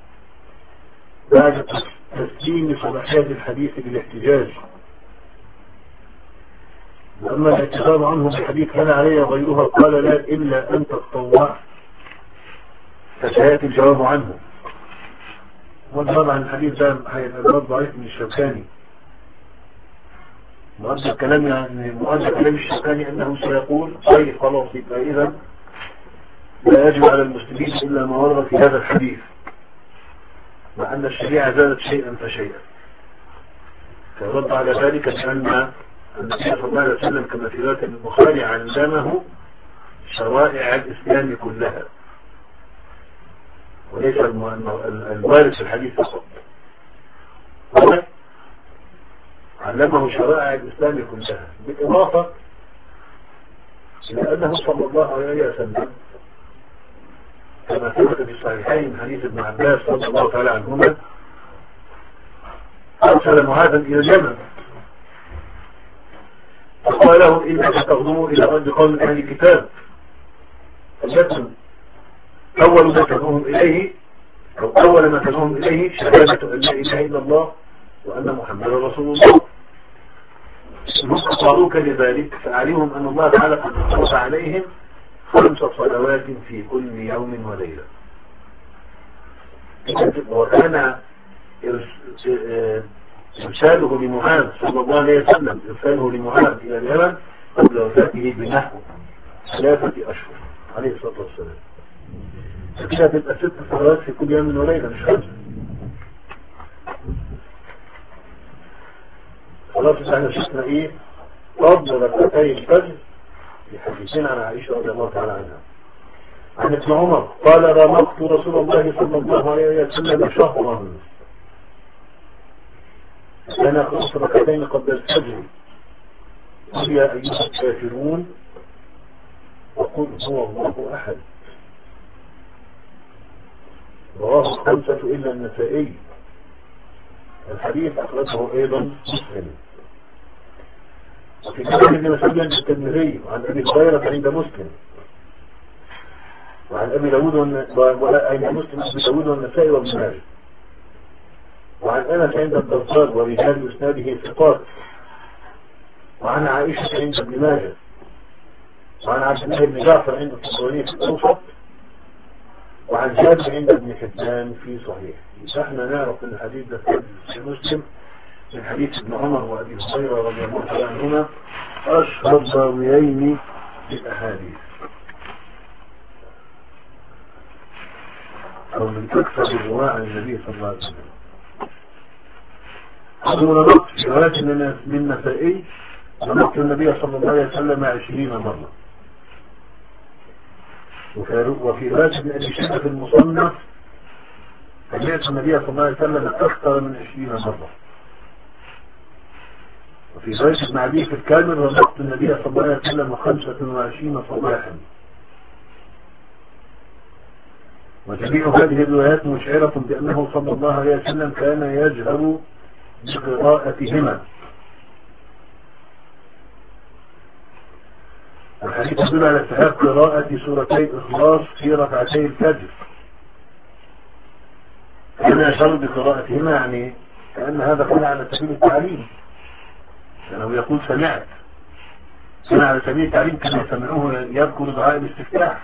بعد تسليم صلاحيات الحديث بالاحتجاج. وأما الاعتذار عنه بحديث كان عليه غيرها قال لا إلا أن تتطوع، فسيأتي الجواب عنه. والجواب عن الحديث ده هيبقى الجواب ضعيف من الشوكاني. مؤدى كلام يعني مؤدى كلام الشوكاني أنه سيقول طيب خلاص يبقى إذا لا يجب على المسلمين إلا ما ورد في هذا الحديث، مع أن الشريعة زادت شيئا فشيئا. فيرد على ذلك بأن النبي صلى الله عليه وسلم كما في رواية البخاري علمه شرائع الإسلام كلها، وليس الوارد في الحديث فقط، علمه شرائع الإسلام كلها، بالإضافة إلى أنه صلى الله عليه وسلم كما ثبت في الصحيحين من حديث ابن عباس رضي الله تعالى عنهما أرسل معاذا إلى اليمن فقال له إنك تغدو إلى أرض قوم أهل الكتاب، فليكن أول ما تدعوهم إليه أو أول ما تدعوهم إليه شهادة أن لا إله إلا الله وأن محمدا رسول الله. هم أطاعوك لذلك فأعلمهم أن الله تعالى قد فرض عليهم خمس صلوات في كل يوم وليلة. وكان إرساله لمعاذ صلى الله عليه وسلم إرساله لمعاذ إلى اليمن قبل وفاته بنحو ثلاثة أشهر عليه الصلاة والسلام. فكده تبقى ست صلوات في كل يوم وليلة مش خمسة. خلاص احنا شفنا ايه فضل ركعتي الفجر في حديثين عن عائشة رضي الله تعالى عنها. عن ابن عمر قال رمقت رسول الله صلى الله عليه وسلم شهرا أنا خلص ركعتين قبل الفجر قل يا أيها الكافرون وقل هو الله أحد. رواه الخمسة إلا النسائي. الحديث أخرجه أيضا مسلم. وفي كتاب ابن مسعود عند الترمذي وعن أبي هريرة عند مسلم وعن أبي داود عند مسلم أبي داود والنسائي وابن ماجه وعن أنس عند البزار ورجال إسناده ثقات وعن عائشة عند ابن ماجه وعن عبد الله بن جعفر عند الطبراني في الأوسط وعن جابر عند ابن حبان في صحيح. فاحنا نعرف ان الحديث ده في مسلم من حديث ابن عمر وابي هريره رضي الله تعالى عنهما اشهر راويين للاحاديث او من اكثر الرواة عن النبي صلى الله عليه وسلم. أقول نضبط في رواية من النسائي نضبط النبي صلى الله عليه وسلم عشرين مرة. وفي رواية ابن أبي شيبة في المصنف سمعت النبي صلى الله عليه وسلم أكثر من عشرين مرة. وفي رواية ابن عدي في الكامل نضبط النبي صلى الله عليه وسلم خمسة وعشرين صباحا. وجميع هذه الروايات مشعرة بأنه صلى الله عليه وسلم كان يجهر بقراءتهما. الحديث يدل على استحباب قراءة سورتي الإخلاص في ركعتي الفجر. كان يشعر بقراءتهما يعني كأن هذا كان على سبيل التعليم، لأنه يقول سمعت كان على سبيل التعليم كان يسمعوه يذكر دعاء الاستفتاح،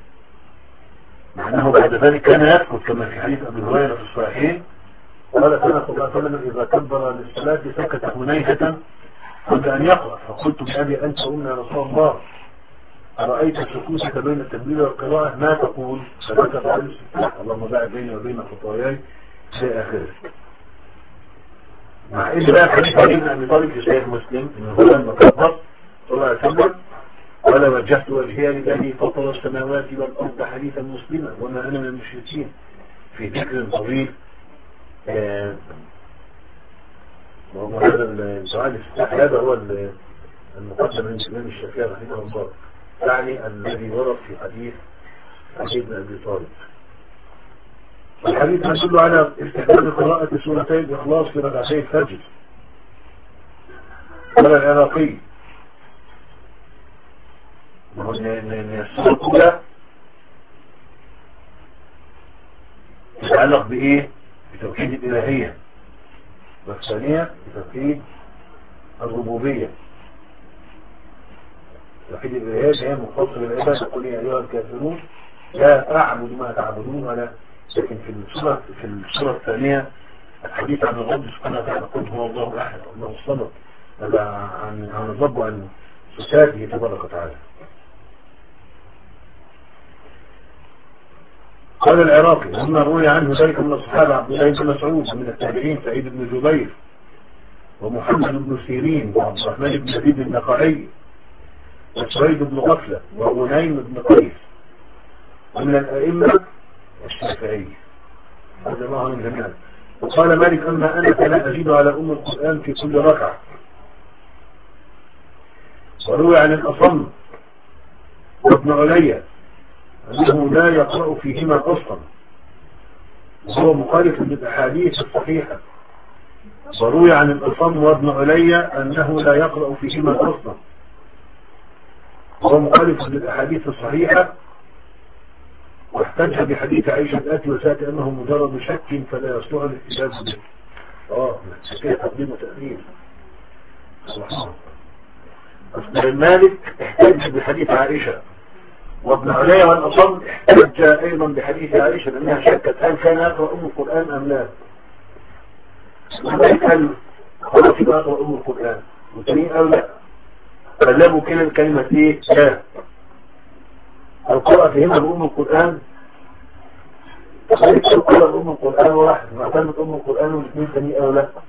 مع أنه بعد ذلك كان يذكر كما في حديث أبي هريرة في الصحيحين قال كان صلى الله عليه وسلم إذا كبر للصلاة سكت هنيهة قبل أن يقرأ فقلت بأبي أنت أم يا رسول الله أرأيت سكوتك بين التكبير والقراءة ما تقول؟ فذكر دعاء الاستفتاح اللهم باعد بيني وبين خطاياي إلى آخره. مع إن بقى حديث علي بن أبي طالب في صحيح مسلم إنه هو لما كبر صلى الله عليه وسلم قال وجهت وجهي لله فطر السماوات والأرض حديثا مسلما وما أنا من المشركين في ذكر طويل. آه وهذا الدعاء الاستفتاح هذا هو المقدم من الإمام الشافعي رحمه الله، يعني الذي ورد في حديث علي بن أبي طالب. الحديث يدل على استحباب قراءة سورتي الإخلاص في ركعتي الفجر. قال العراقي ان السورة الأولى تتعلق بإيه؟ بتوحيد الإلهية، والثانية بتوحيد الربوبية. توحيد الإلهية هي مختصة بالعبادة قل يا أيها الكافرون لا أعبد ما تعبدون ولا. لكن في السورة في السورة الثانية الحديث عن الرب سبحانه وتعالى قل هو الله أحد الله الصمد، هذا عن عن الرب وعن صفاته تبارك وتعالى. قال العراقي لما روي عنه ذلك من الصحابة عبد الله بن مسعود ومن التابعين سعيد بن جبير ومحمد بن سيرين وعبد الرحمن بن يزيد النخعي وسويد بن غفلة وغنيم بن قيس ومن الأئمة الشافعي رضي الله عنهم جميعا. وقال مالك أما أنا فلا أزيد على أم القرآن في كل ركعة. وروي عن الأصم وابن علي أنه لا يقرأ فيهما أصلا وهو مخالف للأحاديث الصحيحة. وروي عن الأصم وابن علي أنه لا يقرأ فيهما أصلا وهو مخالف للأحاديث الصحيحة. واحتج بحديث عائشة الآتي وسأتي أنه مجرد شك فلا يصلح الاحتجاج به. اه كيف تقديم وتأخير سبحان الله. مالك احتج بحديث عائشة وابن علي والأصم احتج أيضا بحديث عائشة لأنها شكت هل كان يقرأ أم القرآن أم لا. مالك قال خلاص يبقى يقرأ أم القرآن والتانيين قالوا لا قلبوا كده الكلمة ايه لا القراءة فيهما بأم القرآن خليك تقرأ بأم القرآن واحد معتمد أم القرآن والاثنين ثانيين أو لا.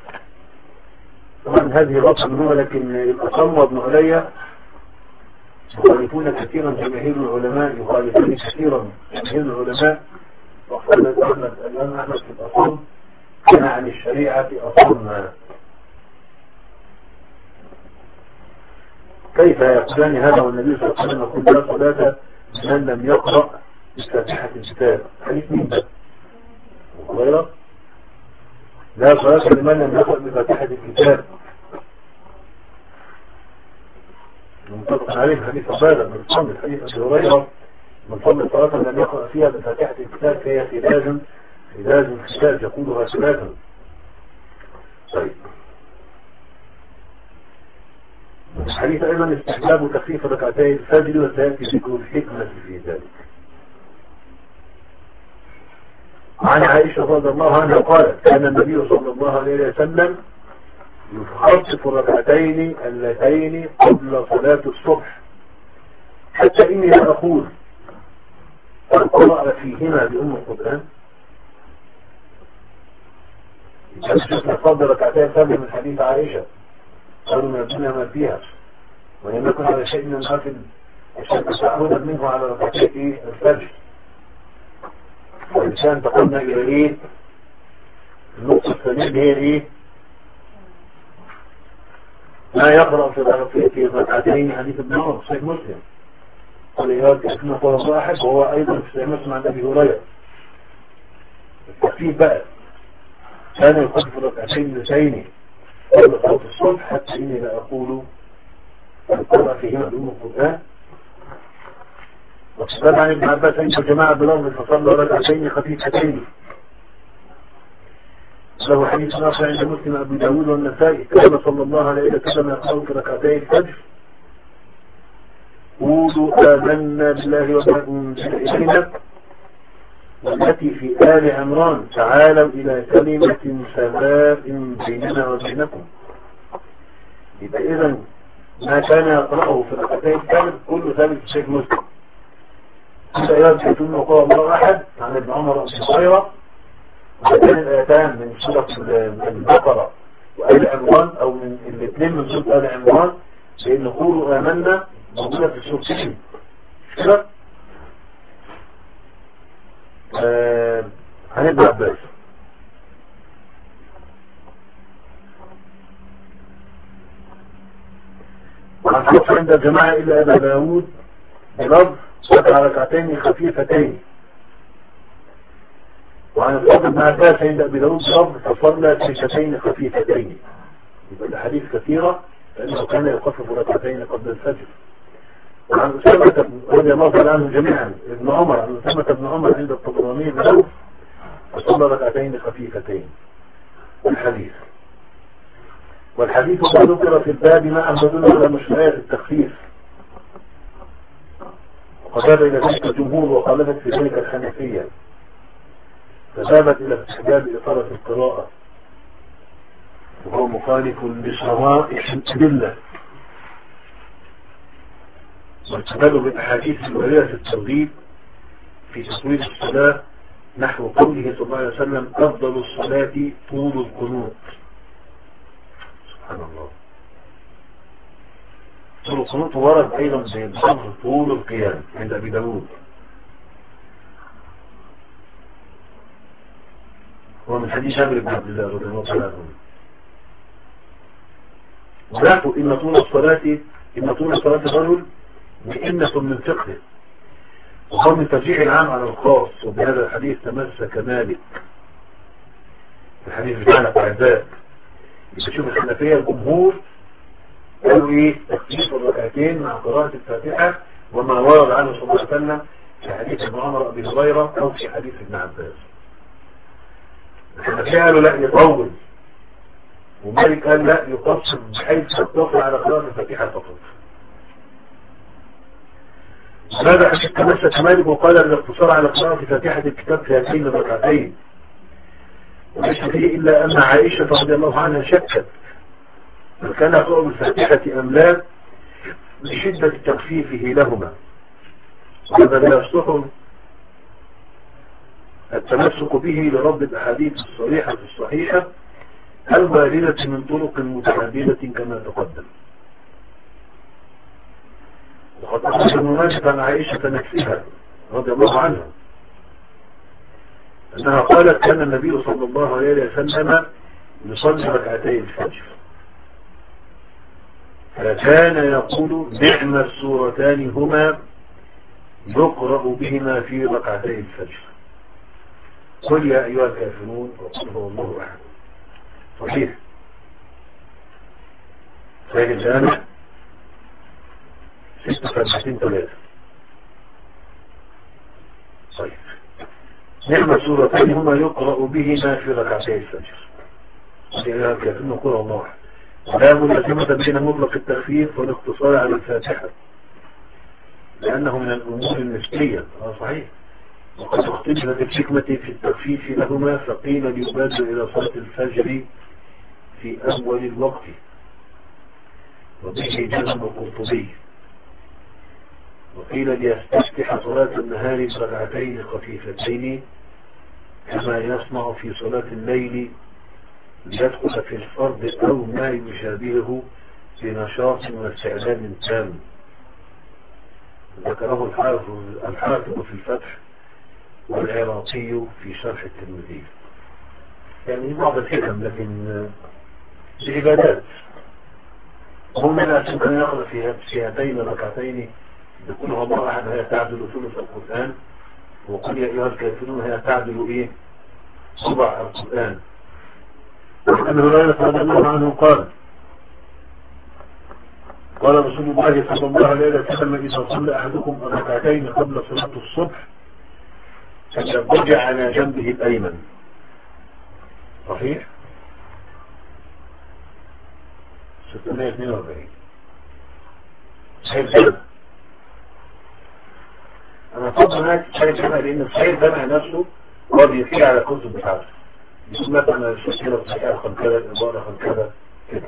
طبعا هذه الرقم منه، لكن الأصم وابن علي يخالفون كثيرا جماهير العلماء يخالفون كثيرا جماهير العلماء. وقال أحمد الإمام أحمد في الأصول كان عن الشريعة أصولنا. كيف يقولان هذا والنبي صلى الله عليه وسلم يقول لا صلاة من لم يقرأ بفاتحة الكتاب؟ حديث مين ده؟ غيره لا صلاة لمن لم يقرأ بفاتحة الكتاب، منطبق عليه حديث عبادة من صمت حديث أبي هريرة من صمت صلاة لم يقرأ فيها بفاتحة الكتاب فهي خلاج خلاج خلاج يقولها خلاجا. طيب الحديث أيضا استحباب تخفيف ركعتي الفجر وسيأتي ذكر الحكمة في ذلك. عن عائشة رضي الله عنها قالت كان النبي صلى الله عليه وسلم يخفف الركعتين اللتين قبل صلاة الصبح حتى إني لا أقول قرأ فيهما بأم القرآن. شفنا فضل ركعتين الفجر من حديث عائشة قالوا من الدنيا ما فيها ولم يكن على شيء من الغافل عشان تعودا منه على ركعتين الفجر. والإنسان تقولنا إلى إيه النقطة الثانية هي إيه ما يقرأ في في ركعتين حديث ابن عمر صحيح مسلم قال يرد اسمه قول واحد وهو أيضا في مسمع النبي هريرة. التخفيف بقى كان يخفف ركعتين اللتين قبل صلاة الصبح حتى إني لا أقول القرأ فيهما بأم القرآن. وقال عن ابن عباس أن الجماعة بلغم فصلى ركعتين خفيفتين. له حديث آخر عند مسلم أبو داود والنسائي كان صلى الله عليه وسلم يقرأ في ركعتي الفجر قولوا آمنا بالله وما أنزل إلينا والتي في آل عمران تعالوا إلى كلمة سواء بيننا وبينكم. يبقى إذن ما كان يقرأه في ركعتي الفجر كله ثابت في شيخ مسلم. إذا يرجع ثم قال الله أحد عن ابن عمر أبي هريرة وكان الآيتان من سورة البقرة وآل عمران أو من الاثنين من سورة آل عمران لأن قولوا آمنا موجودة في السورتين كده. آه عن ابن عباس وعن حفظ عند الجماعة إلا أبا داود بلفظ ركع ركعتين خفيفتين. وعن الفضل بن عباس عند أبي داود بلفظ فصلى سجدتين خفيفتين. يبقى الأحاديث كثيرة لأنه كان يخفف ركعتين قبل الفجر. وعن أسامة رضي الله تعالى عنهم جميعا ابن عمر عن أسامة بن عمر عند الطبراني بلفظ فصلى ركعتين خفيفتين. الحديث والحديث قد ذكر في الباب مع مدل على مشروعية التخفيف وذهب إلى ذلك الجمهور وخالفت في ذلك الحنفية فذهبت إلى استحباب إطالة القراءة وهو مخالف لشرائع الأدلة واستدلوا بالأحاديث الواردة في الترغيب في تطويل الصلاة نحو قوله صلى الله عليه وسلم أفضل الصلاة طول القنوت. سبحان الله. طول القنوت ورد أيضا زي بصفر طول القيام عند أبي داود هو من حديث جابر بن عبد الله رضي الله عنه. وذاته إن طول الصلاة إن طول صلاة الرجل مئنة من فقه وهو من ترجيح العام على الخاص. وبهذا الحديث تمسك مالك الحديث بتاعنا أعزاء. يشوف الحنفية الجمهور قالوا ايه تخفيف الركعتين مع قراءة الفاتحة وما ورد عنه صلى الله عليه وسلم في حديث ابن عمر أبي هريرة أو في حديث ابن عباس. الحنفية قالوا لا يطول ومالك قال لا يقصر بحيث تقتصر على قراءة الفاتحة فقط. هذا حديث تمسك مالك وقال الاقتصار على قراءة فاتحة الكتاب في هاتين الركعتين وليس فيه إلا أن عائشة رضي الله عنها شكت كان يقرأ بالفاتحة أم لا لشدة تخفيفه لهما. وهذا لا يصلح التمسك به لرد الأحاديث الصريحة الصحيحة الواردة من طرق متعددة كما تقدم. وقد أخرج ابن ماجه عن عائشة نفسها رضي الله عنها أنها قالت كان النبي صلى الله عليه وسلم يصلي ركعتي الفجر فكان يقول نعم السورتان هما يقرأ بهما في ركعتي الفجر قل يا أيها الكافرون وقل هو الله أحد. صحيح صحيح الجامع ستة وثلاثين ثلاثة. صحيح نعم السورتان هما يقرأ بهما في ركعتي الفجر قل يا أيها الكافرون وقل هو الله أحد. ولا ملازمة بين مطلق التخفيف والاقتصار على الفاتحة لأنه من الأمور النسبية. اه صحيح. وقد اختلفت الحكمة في التخفيف لهما فقيل ليبادر إلى صلاة الفجر في أول الوقت وبه جزم القرطبي وقيل ليستفتح صلاة النهار بركعتين خفيفتين كما يصنع في صلاة الليل ليدخل في الفرض أو ما يشابهه بنشاط واستعداد تام. ذكره الحافظ الحافظ في الفتح والعراقي في شرح الترمذي. يعني بعض الحكم لكن العبادات هم لا يمكن أن يقرأ في هاتين الركعتين يقول هو الله أحد هي تعدل ثلث القرآن وقل يا أيها الكافرون هي تعدل إيه ربع القرآن. وعن هريرة رضي الله عنه قال قال رسول الله صلى الله عليه وسلم إذا صلى أحدكم الركعتين قبل صلاة الصبح فليضطجع على جنبه الأيمن. صحيح ستمائة واثنين وأربعين. صحيح جمع أنا أفضل هناك صحيح جمع لأن الصحيح جمع نفسه هو بيفيع على كتب بتاعته يقول مثلا الشكيلة الصحيحة رقم كذا الإبارة رقم كذا كده.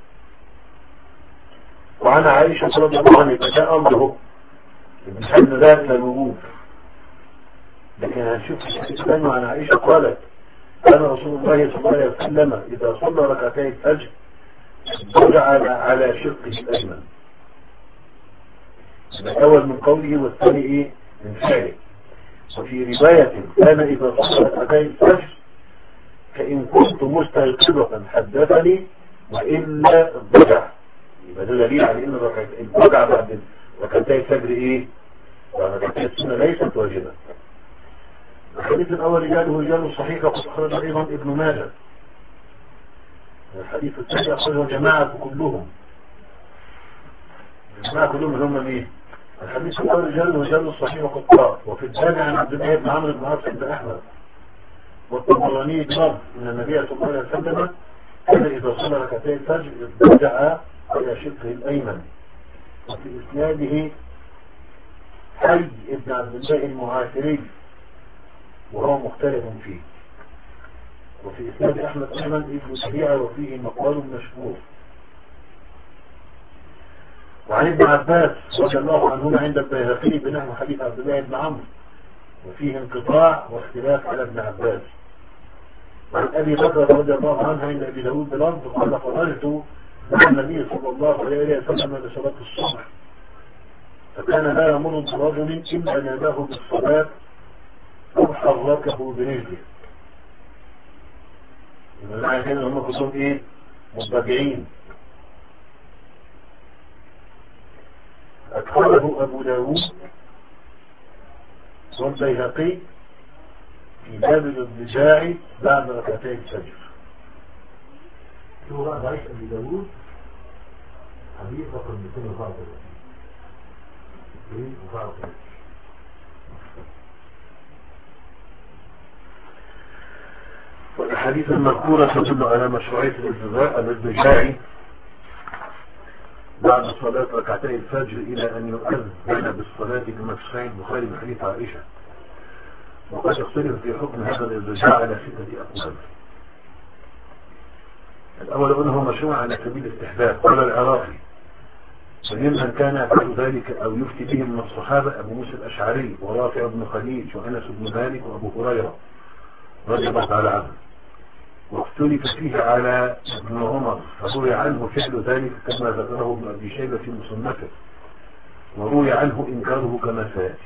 وعن عائشة رضي الله عنها فجاء أمره بحل ذات للوجود لكن هنشوف الثاني. عن عائشة قالت كان رسول الله صلى الله عليه وسلم إذا صلى ركعتي الفجر رجع على شقه الأيمن. الأول من قوله والثاني إيه من فعله. وفي رواية كان إذا صلى ركعتي الفجر فإن كنت مستيقظة حدثني وإلا الضجع. يبقى ده دليل على إن الضجع بعد ركعتي الفجر إيه؟ بعد ركعتي السنة ليست واجبة. الحديث الأول رجاله رجال صحيح وقد أخرج أيضا ابن ماجه. الحديث الثاني أخرجه جماعة كلهم. الجماعة كلهم هم مين؟ الحديث الأول رجاله رجال صحيح وقد قال. وفي الثاني عن عبد الله بن عمرو بن عاص بن أحمد والطبراني بلفظ ان النبي صلى الله عليه وسلم كان اذا صلى ركعتي الفجر اضطجع على شقه الايمن. وفي اسناده حي ابن عبد الله المعافري وهو مختلف فيه. وفي اسناد احمد ايمن ابن سبيعه وفيه مقال مشهور. وعن ابن عباس رضي الله عنهما عند البيهقي بنحو حديث عبد الله بن عمرو وفيه انقطاع واختلاف على ابن عباس. وعن أبي بكر رضي الله عنه عند أبي داود بلفظ قال خرجت مع النبي صلى الله عليه وسلم لصلاة الصبح فكان لا يمر برجل إلا ناداه بالصلاة أو حركه برجله. يبقى معنى كده هم كلهم إيه؟ مضطجعين. أدخله أبو داود والبيهقي في باب الاضطجاع بعد ركعتي الفجر. شو بقى ضعيف أبي داود حديث رقم مئتين وأربعة وثلاثين. والأحاديث المذكورة تدل على مشروعية الاضطجاع بعد صلاة ركعتي الفجر إلى أن يؤذن بالصلاة كما في صحيح البخاري من حديث عائشة. وقد يختلف في حكم هذا الاضطجاع على ستة أقوال. الأول أنه مشروع على سبيل الاستحباب. قال العراقي وممن كان يفعل ذلك أو يفتي به من الصحابة أبو موسى الأشعري ورافع بن خديج وأنس بن مالك وأبو هريرة رضي الله تعالى عنه. واختلف فيه على ابن عمر فروي عنه فعل ذلك كما ذكره ابن أبي شيبة في مصنفه وروي عنه إنكاره كما سيأتي.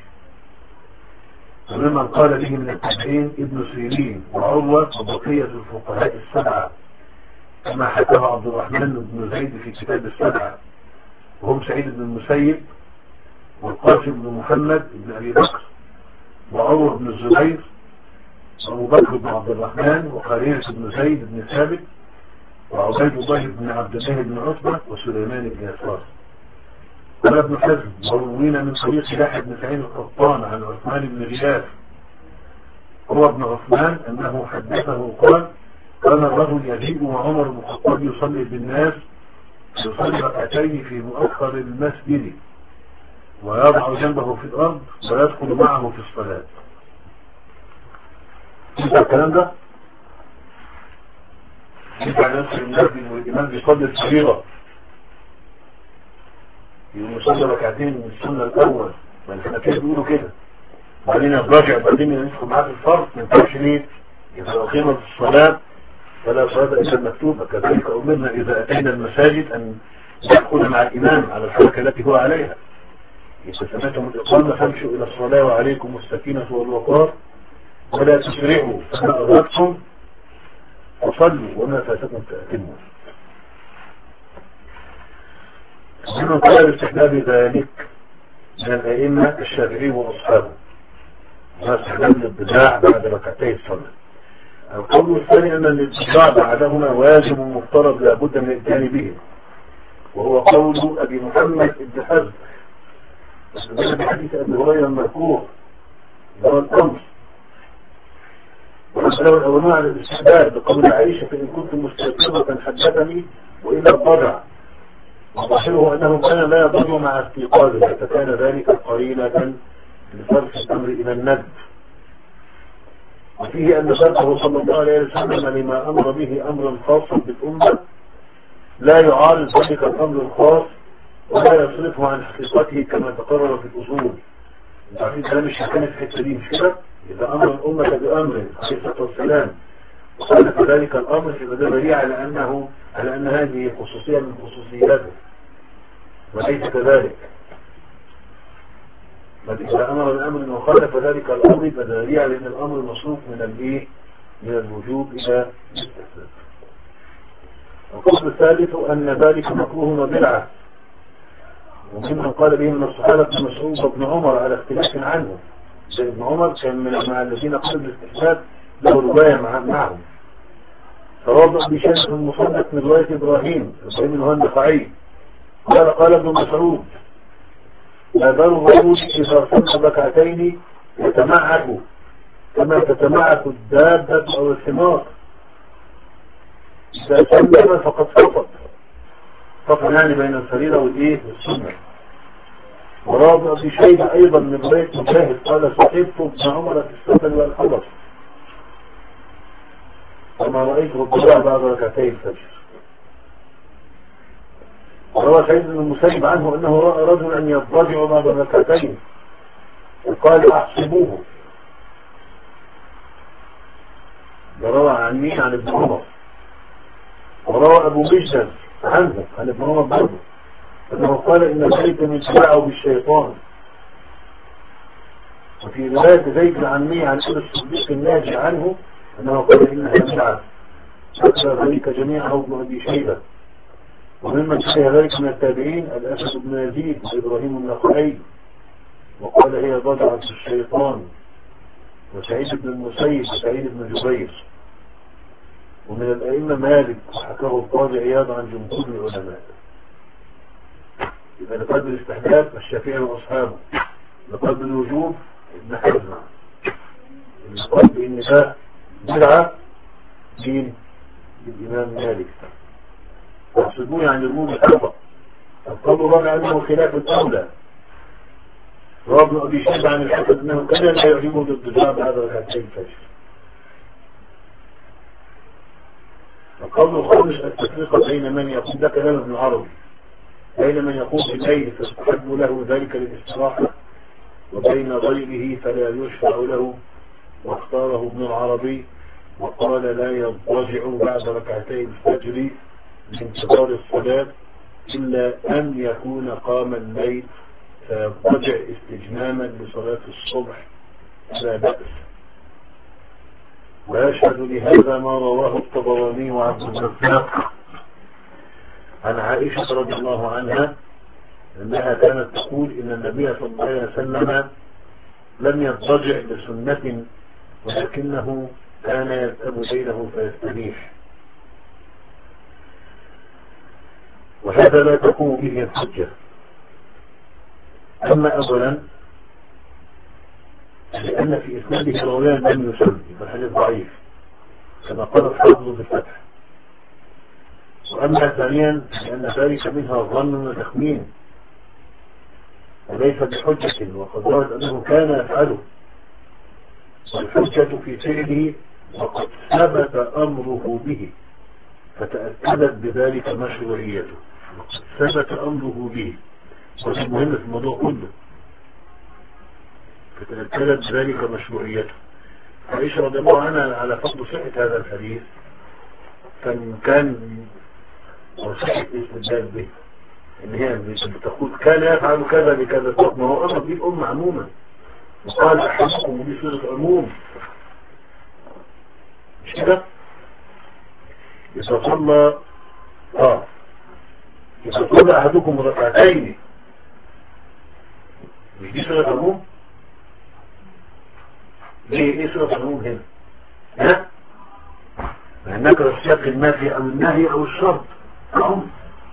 وممن قال به من التابعين ابن سيرين وعروة وبقية الفقهاء السبعة كما حكاه عبد الرحمن بن زيد في كتاب السبعة، وهم سعيد بن المسيب والقاسم بن محمد بن أبي بكر وعروة بن الزبير وأبو بكر بن عبد الرحمن وقريش بن زيد بن ثابت وعبيد الله بن عبد الله بن عتبة وسليمان بن يسار. قال ابن حزم وروينا من طريق يحيى بن سعيد القطان عن عثمان بن غياث هو ابن عثمان أنه حدثه قال كان الرجل يجيء وعمر بن الخطاب يصلي بالناس يصلي ركعتين في مؤخر المسجد ويضع جنبه في الأرض ويدخل معه في الصلاة. انت الكلام ده يبقى نفس النبي والإمام بيصلي الصغيرة يصلي ركعتين من السنة الأول، ما احنا كده بيقولوا كده، بعدين يرجع بعدين يدخل معاه في الفرض ما ينفعش ليه؟ إذا أقيمت الصلاة فلا صلاة إلا المكتوبة. كذلك أمرنا إذا أتينا المساجد أن ندخل مع الإمام على الحركة التي هو عليها. إذا سمعتم الإقامة فامشوا إلى الصلاة وعليكم السكينة والوقار ولا تسرعوا فما أدركتم فصلوا وما فاتكم فأتموا. ومن قال باستحباب ذلك من الأئمة الشافعي وأصحابه ما استحباب الابتداع بعد ركعتي الصلاة. القول الثاني أن الابتداع بعدهما واجب مفترض لابد من الاتيان به، وهو قول أبي محمد بن حزم في حديث أبي هريرة المذكور هو الأمر. ومسألة الأولى على الاستحباب بقول عائشة فإن كنت مستيقظة حدثني وإلا الضجع، وظاهره أنه كان لا يضجع مع استيقاظه فكان ذلك قرينة لصرف الأمر إلى الندب. وفيه أن شرطه صلى الله عليه وسلم لما أمر به أمرا خاصا بالأمة لا يعارض ذلك الأمر الخاص ولا يصرفه عن حقيقته كما تقرر في الأصول. انت عارفين كلام الشيخان في الحته دي مش كده؟ إذا أمر الأمة بأمر عليه الصلاة والسلام وخالف ذلك الأمر يبقى ده دليل على أنه على أن هذه خصوصية من خصوصياته وليس كذلك. بل إذا أمر الأمر وخالف ذلك الأمر يبقى دليل على أن الأمر مصروف من الإيه؟ من الوجوب إلى الاستحباب. القسم الثالث أن ذلك مكروه وبدعة، وممن قال به من الصحابة ابن مسعود وابن عمر على اختلاف عنه. ابن عمر كان من مع الذين قالوا بالاستحباب له رواية معهم. فوضع بشيء المصنف من رواية إبراهيم إبراهيم بن النخعي قال قال ابن مسعود لا بال الرجل إذا صلى ركعتين يتمعك كما تتمعك الدابة أو الحمار، إذا سلم فقد صفت صفت يعني بين الفريضة والإيه والسنة. ورابع في شيء أيضا من رواية مجاهد قال صحبت ابن عمر في السفر والحضر وما رأيت الضجاع بعد ركعتي الفجر. وروى سعيد بن المسيب عنه أنه رأى رجلا أن يضجع بعد ركعتين وقال أحسبوه. وروى عن مين؟ عن ابن عمر. وروى أبو مجد عنه عن ابن عمر برضه أنه قال إن ذلك من سبعه بالشيطان. وفي رواية زيد العمي عن أبي الصديق الناجي عنه أنه قال إنها بدعة. أكثر ذلك جميعه ابن أبي شيبة. وممن شبه ذلك من التابعين الأسد بن يزيد وإبراهيم النخعي وقال هي ضجعة الشيطان، وسعيد بن المسيب وسعيد بن جبير. ومن الأئمة مالك وحكاه القاضي عياض عن جمهور العلماء. إذا لقلب الاستحباب الشافعي وأصحابه، لقلب الوجوب ابن حزم، لقلب النساء بدعة دين الإمام مالك. يحسبون عن الرموز الحرفة. القول الرابع أنه خلاف الأولى. روى ابن أبي شيبة عن الحسن أنه كان لا يعجبه الضجاع بعد ركعتي الفجر. القول الخامس التفرقة بين من يقول ده كلام ابن عربي بين من يقول بالليل فاستحب له ذلك للاستراحة وبين غيره فلا يشفع له، واختاره ابن العربي وقال لا يضجع بعد ركعتي الفجر لانتظار الصلاة إلا أن يكون قام الليل فيضطجع استجماما لصلاة الصبح لا بأس. ويشهد لهذا ما رواه الطبراني وعبد الرزاق عن عائشة رضي الله عنها أنها كانت تقول إن النبي صلى الله عليه وسلم لم يضطجع لسنة ولكنه كان يذهب ليله فيستريح، وهذا لا تقوم به الحجة. أما أولا لأن في إسناده راويان لم يسلم فالحديث ضعيف كما قال الحافظ بالفتح. وأما ثانيا لأن ذلك منها ظن وتخمين وليس بحجة، وقد ورد أنه كان يفعله، والحجة في فعله وقد ثبت أمره به فتأكدت بذلك مشروعيته. ثبت أمره به وهذا مهم في الموضوع كله، فتأكدت بذلك مشروعيته. عائشة رضي الله عنها على فضل صحة هذا الحديث كان كان وصحة الاستدلال به ان هي بتقول كان يفعل كذا بكذا. طب ما هو امر دي الامه عموما، وقال احدكم ودي صيغه عموم مش كده؟ اذا صلى اه اذا صلى احدكم ركعتين مش دي صيغه عموم؟ ليه ايه صيغه عموم هنا؟ ها؟ مع نكره السياق النافي او النهي او الشرط عموم.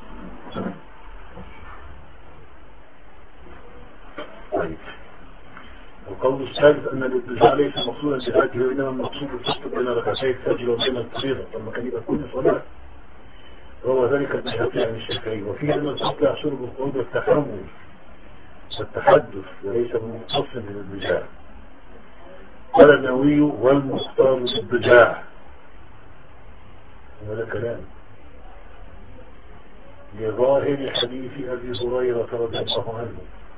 طيب القول الثالث أن الاتجاه ليس مقصودا بذاته وإنما المقصود الفصل بين ركعتي الفجر وبين الفريضة، لما كان يبقى كل صلاة وهو ذلك الشافعي عن الشافعي. وفيه أن الفصل يحصل بالقعود والتحمل والتحدث وليس بمقتص بالاتجاه. قال النووي والمختار بالاتجاه، هذا كلام لظاهر حديث أبي هريرة رضي الله عنه.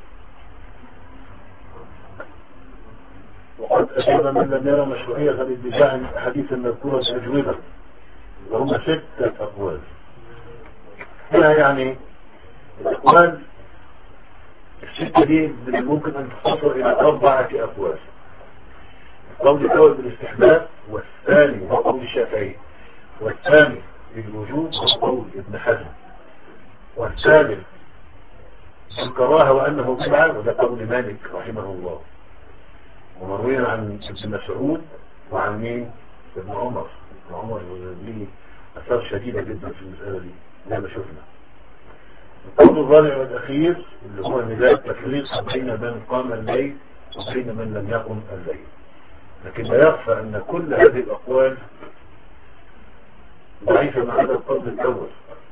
وقد أجاب من لم يرى مشروعية الاتجاه عن الحديث المذكورة أجوبة وهم ستة أقوال. هنا يعني الأقوال الستة دي ممكن أن تختصر إلى أربعة أقوال. القول الأول بالاستحباب، والثاني هو قول الشافعي، والثاني بالوجوب هو قول ابن حزم، والثالث الكراهة وأنه بدعة وده قول مالك رحمه الله، ومرويا عن ابن مسعود وعن مين؟ ابن عمر. ابن عمر ليه أثار شديدة جدا في المسألة دي زي ما شفنا. القول الرابع والأخير اللي هو نداء التفريق بين من قام الليل وبين من لم يقم الليل. لكن لا يخفى أن كل هذه الأقوال ضعيفة ما عدا القول الأول.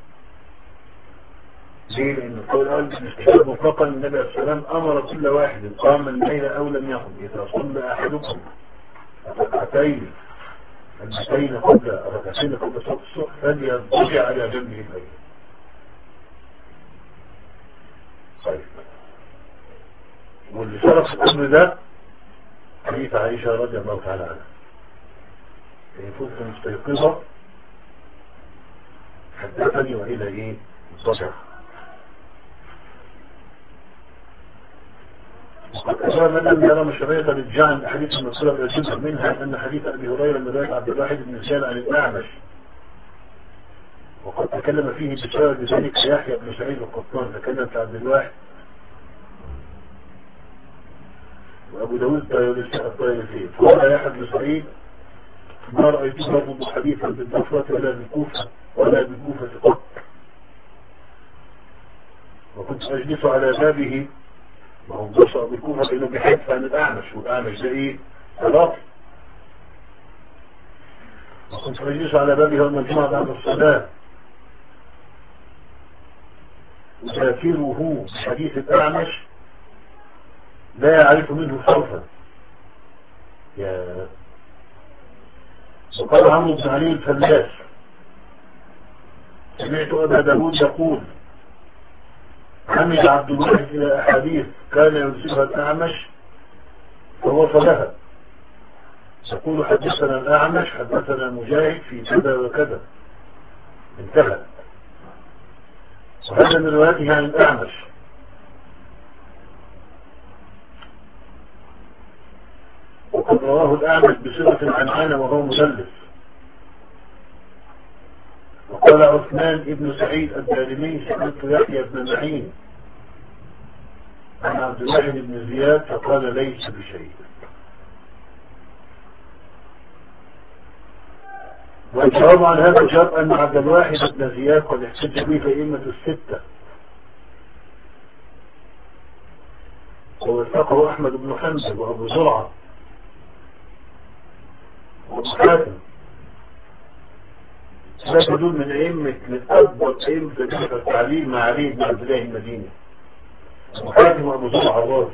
ليه؟ لأن القول الأول بالاستحباب مطلقا النبي عليه السلام أمر كل واحد قام الليل أو لم يقم إذا صلى أحدكم ركعتين اللتين قبل ركعتين قبل صلاة الصبح فليضطجع على جنبه الليل. طيب واللي شرف الأمر ده حديث عائشة رضي الله تعالى عنها إن كنت مستيقظة حدثني وإلى إيه مضطجع. وقد من لم يرى مشروعية الاتجاه عن الحديث المذكورة بالجزء منها أن حديث أبي هريرة من رواية عبد الواحد بن زياد عن الأعمش وقد تكلم فيه بسبب ذلك يحيى بن سعيد القطان تكلم في عبد الواحد وأبو داود الطيالسي. قال يحيى بن سعيد ما رأيت رفض حديثا بالبصرة ولا بالكوفة ولا بالكوفة قط، وكنت أجلس على بابه وهو بصر بالكوفة لأنه بحث عن الأعمش، والأعمش ده إيه؟ صلاة. وكنت أجلس على بابه يوم الجمعة بعد الصلاة وذاكره بحديث الأعمش لا يعرف منه صرفا. يا وقال عمرو بن علي الفلاس سمعت أبا داود يقول عمد عبد الواحد إلى أحاديث كان يرسلها الأعمش فوصلها يقول حدثنا الأعمش حدثنا مجاهد في كذا وكذا انتهى. وهذا من روايته عن الأعمش. وقد رواه الأعمش بصيغة العنعنة وهو مدلس. وقال عثمان ابن سعيد الدارمي سمعت يحيى بن معين عن عبد الله بن زياد فقال ليس بشيء. والجواب عن هذا الجواب أن عبد الواحد بن زياد قد احتج به أئمة الستة، ووثقه أحمد بن حنبل وأبو زرعة وأبو حاتم، لا تدل من أئمة من أكبر أئمة التعليم مع علي بن عبد الله المديني، أبو حاتم وأبو زرعة الرازي.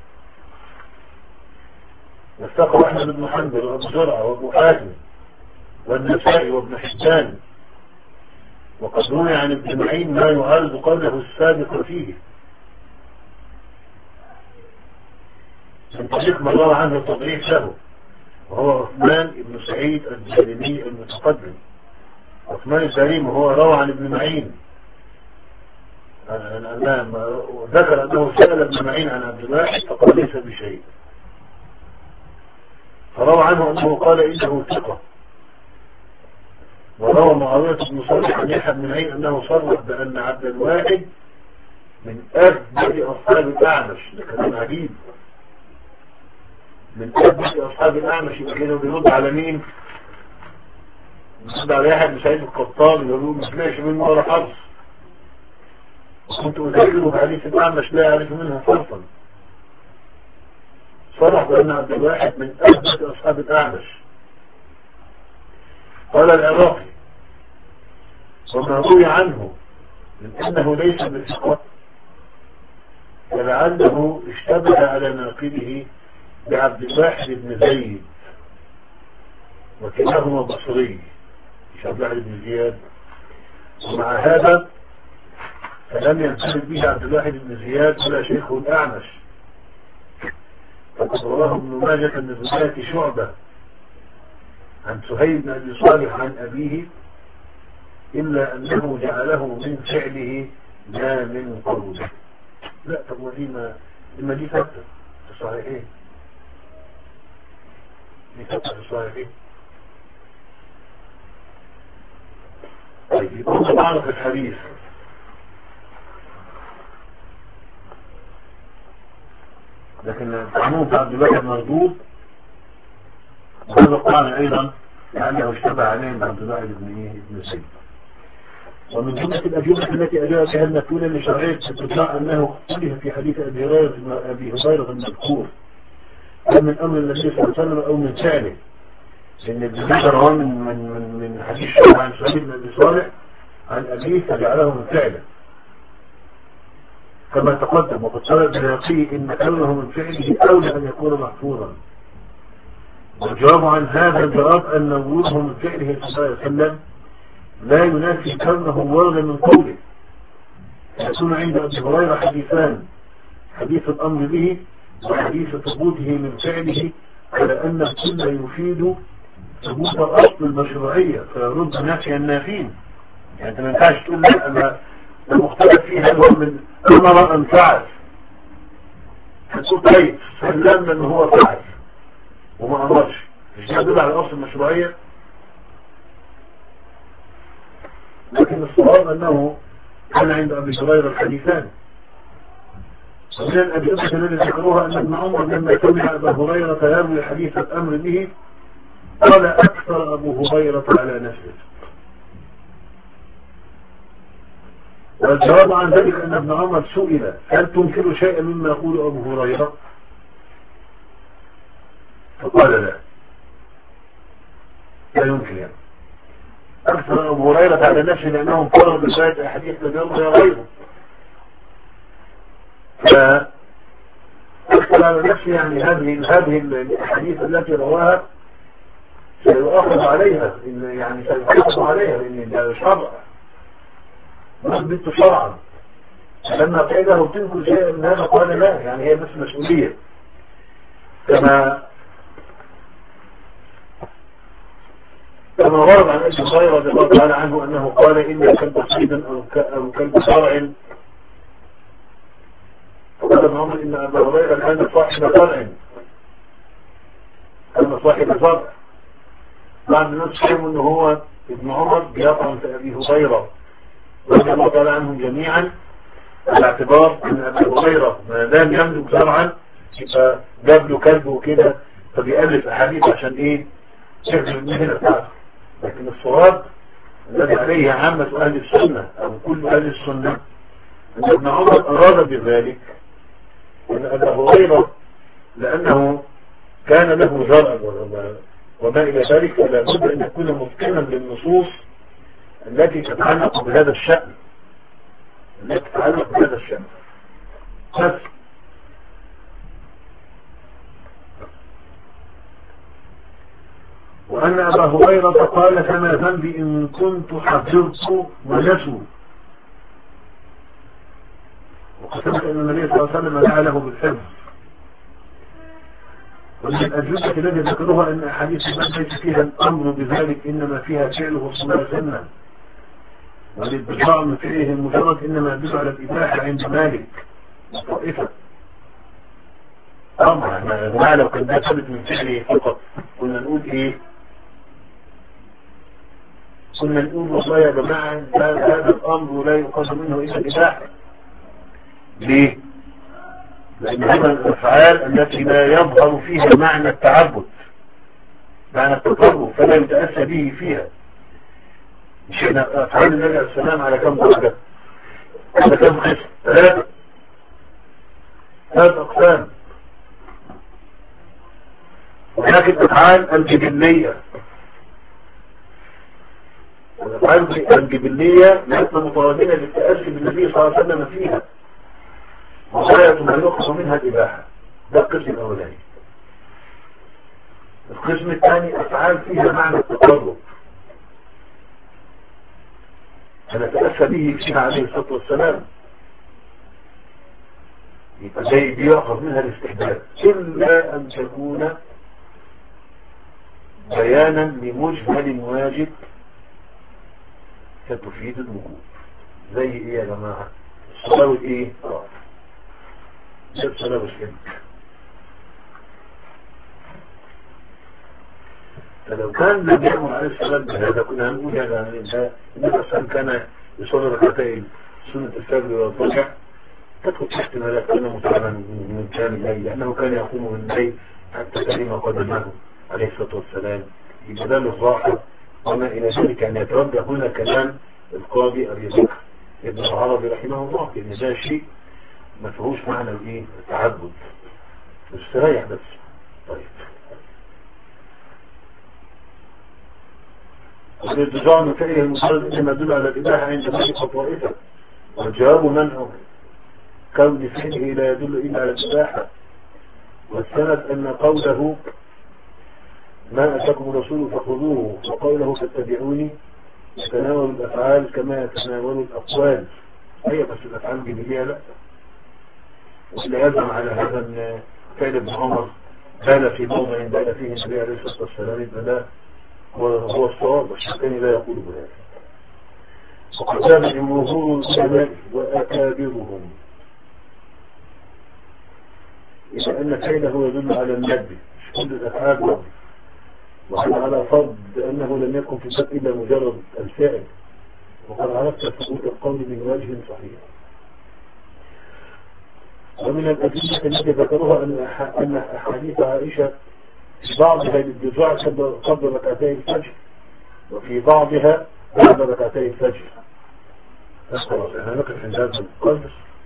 وثقه أحمد بن حنبل وأبو زرعة وأبو حاتم والنسائي وابن حبان. وقد روي عن ابن معين ما يعارض قوله السابق فيه من طريق من روى عنه التضعيف له، وهو عثمان بن سعيد الدارمي المتقدم. عثمان الدارمي وهو روى عن ابن معين ذكر أنه سأل ابن معين عن عبد الواحد فقال ليس بشيء، فروى عنه أنه قال إنه ثقة. وروى معاوية بن صالح عن يحيى بن معين أنه صرح بأن عبد الواحد من أثبت أصحاب الأعمش. ده كلام عجيب، من أثبت أصحاب الأعمش. يبقى كده بيرد على مين؟ بيرد على يحيى بن سعيد القطان يقولوا مش ماشي منه ولا حرف، كنت أذكره بحديث الأعمش لا يعرف منه فرصا. صرح بأن عبد الواحد من أثبت أصحاب الأعمش. قال العراقي وما روي عنه من أنه ليس بالثقة فلعله اشتبه على ناقله بعبد الواحد بن زيد، وكلاهما بصري مش عبد الواحد بن زياد. ومع هذا فلم ينفرد به عبد الواحد بن زياد ولا شيخه الأعمش، فقد رواه ابن ماجه من رواية شعبة عن سهيل بن أبي صالح عن أبيه إلا أنه جعله من فعله لا من قوله. لا طب ودي ما لما دي فتة في الصحيحين، دي فتة في الصحيحين. طيب يكون طبعا في الحديث لكن القانون عبد الواحد مردود، وهذا القانون أيضا لأنه اشتبه عليه عبد الواحد بن إيه بن سيد. ومن جملة الأجوبة التي أجاب بها النكولة لشرعية استطلاع أنه اختلف في حديث أبي هريرة أبي هريرة المذكور هل من أمر النبي صلى الله عليه وسلم أو من فعله، لأن الجميع رواه من من من من حديث شعبة عن سهيل بن أبي صالح عن أبيه فجعله من فعله كما تقدم. وقد صار بناقيه إن كونه من فعله أولى أن يكون محفوظا. والجواب عن هذا الجواب أن وجوده من فعله صلى الله عليه وسلم لا ينافي كونه ورد من قوله. يكون عند أبي هريرة حديثان، حديث الأمر به وحديث ثبوته من فعله، على أن الكل يفيد ثبوت الأصل المشروعية فيرد نافي النافين. يعني أنت ما ينفعش تقول لا أنا المختلف فيه هل هو من أمر أم فعل، هتقول طيب سلمنا أنه هو فعل وما أمرش، مش يدل على الأصل المشروعية. لكن الصواب أنه كان عند أبي هريرة الحديثان. ومن الأجوبة الذي ذكروها أن ابن عمر لما سمع أبا هريرة يروي حديث الأمر به قال أكثر أبو هريرة على نفسه. والجواب عن ذلك أن ابن عمر سئل هل تنكر شيئا مما يقول أبو هريرة؟ فقال لا لا ينكر يعني. أكثر أبو هريرة على نفسه لأنهم قالوا بشاهد أحاديث لم يروي غيره، فأكثر على نفسه يعني هذه هذه الأحاديث التي رواها سيؤخذ عليها، يعني سيؤخذ عليها لأن ده شرع مثبت شرعا. لما قيل له تنكر شيئا من هذا قال لا، يعني هي بس مسؤولية. كما كما ورد عن ابي هريره رضي الله تعالى عنه انه قال ان كلب صيد او كلب شرع، فقال ابن عمر ان ابا هريره كان صاحب قرع، كان صاحب زرع. بعض الناس فهموا ان هو ابن عمر بيطعن في ابي هريره رضي الله تعالى عنهم جميعا، على اعتبار ان ابي هريره ما دام يملك زرعا يبقى جاب له كلب وكده، فبيألف احاديث عشان ايه؟ شغل المهنه بتاعته. لكن الصواب الذي عليه عامة اهل السنه او كل اهل السنه ان ابن عمر اراد بذلك ان ابا هريره لانه كان له زرع وما الى ذلك، فلا بد ان يكون متقنا للنصوص التي تتعلق بهذا الشأن التي تتعلق بهذا الشأن بس. وأن أبا هريرة قال فما ذنبي إن كنت حفظت ونسوا، وقسمت أن النبي صلى الله عليه وسلم دعا له بالحفظ. ومن الأجوبة التي ذكروها أن أحاديث الباب ليس فيها الأمر بذلك، إنما فيها فعله صلى الله عليه وسلم، والادعاء من فعله المجرد إنما يدل على الإباحة عند مالك طائفة. طبعا ما لو كان ده ثابت من فعله فقط كنا نقول إيه؟ كنا نقول والله يا جماعة هذا الأمر لا يقصد منه إلا الإباحة. ليه؟ لأن هذا الأفعال التي لا يظهر فيها معنى التعبد معنى التقرب فلا يتأسى به فيها. مش احنا أفعال النبي عليه السلام على كم درجة؟ على كم قسم؟ ثلاثة ثلاث أقسام. هناك الأفعال الجبلية. الأفعال الجبلية ليست مطالبين للتأسي بالنبي صلى الله عليه وسلم فيها، وغاية ما يقص منها الإباحة. ده القسم الأولاني. القسم الثاني أفعال فيها معنى التقرب فنتأسى به فيها عليه الصلاة والسلام، يبقى زي بيأخذ منها الاستحباب إلا أن تكون بيانا لمجمل واجب فتفيد الوجوب. زي ايه يا جماعة؟ الصلاة والايه؟ اه زي الصلاة والسلام. فلو كان النبي عليه السلام بهذا كنا هنقول يعني النبي صلى الله عليه وسلم كان يصلي ركعتين سنة الفجر والضحى تدخل تحت ما كان متعبا من كان الليل، لأنه كان يقوم من الليل حتى كلمة قدمه عليه الصلاة والسلام بدل الراحة وما إلى ذلك. يعني يتوجه هنا كلام القاضي أبي بكر ابن العربي رحمه الله إن ده شيء ما فيهوش معنى الإيه؟ التعبد، مش تريح بس. طيب والارتجاع من فعله المسلم إنما يدل على الإباحة عند مالك وطائفة، والجواب منعه كون فعله لا يدل إلا على الإباحة. والسند أن قوله ما أتاكم الرسول فخذوه وقوله فاتبعوني يتناول الأفعال كما يتناول الأقوال. أي بس الأفعال جبلية لا، واللي يزعم على هذا أن فعل ابن عمر بال في موضع بال فيه النبي عليه الصلاة والسلام فلا هو الصواب، والشيطان لا يقول بذلك. وقد ذهب جمهور العلماء وأكابرهم إلى أن فعله يدل على الندب مش كل الأفعال ندب، وعلى على فرض أنه لم يكن في الباب إلا مجرد الفعل، وقد عرفت ثبوت القول من وجه صحيح. ومن الأدلة التي ذكروها أن أحاديث عائشة في بعضها للدفاع قبل ركعتي الفجر وفي بعضها بعد ركعتي الفجر. خلاص احنا نقف عند هذا القدر.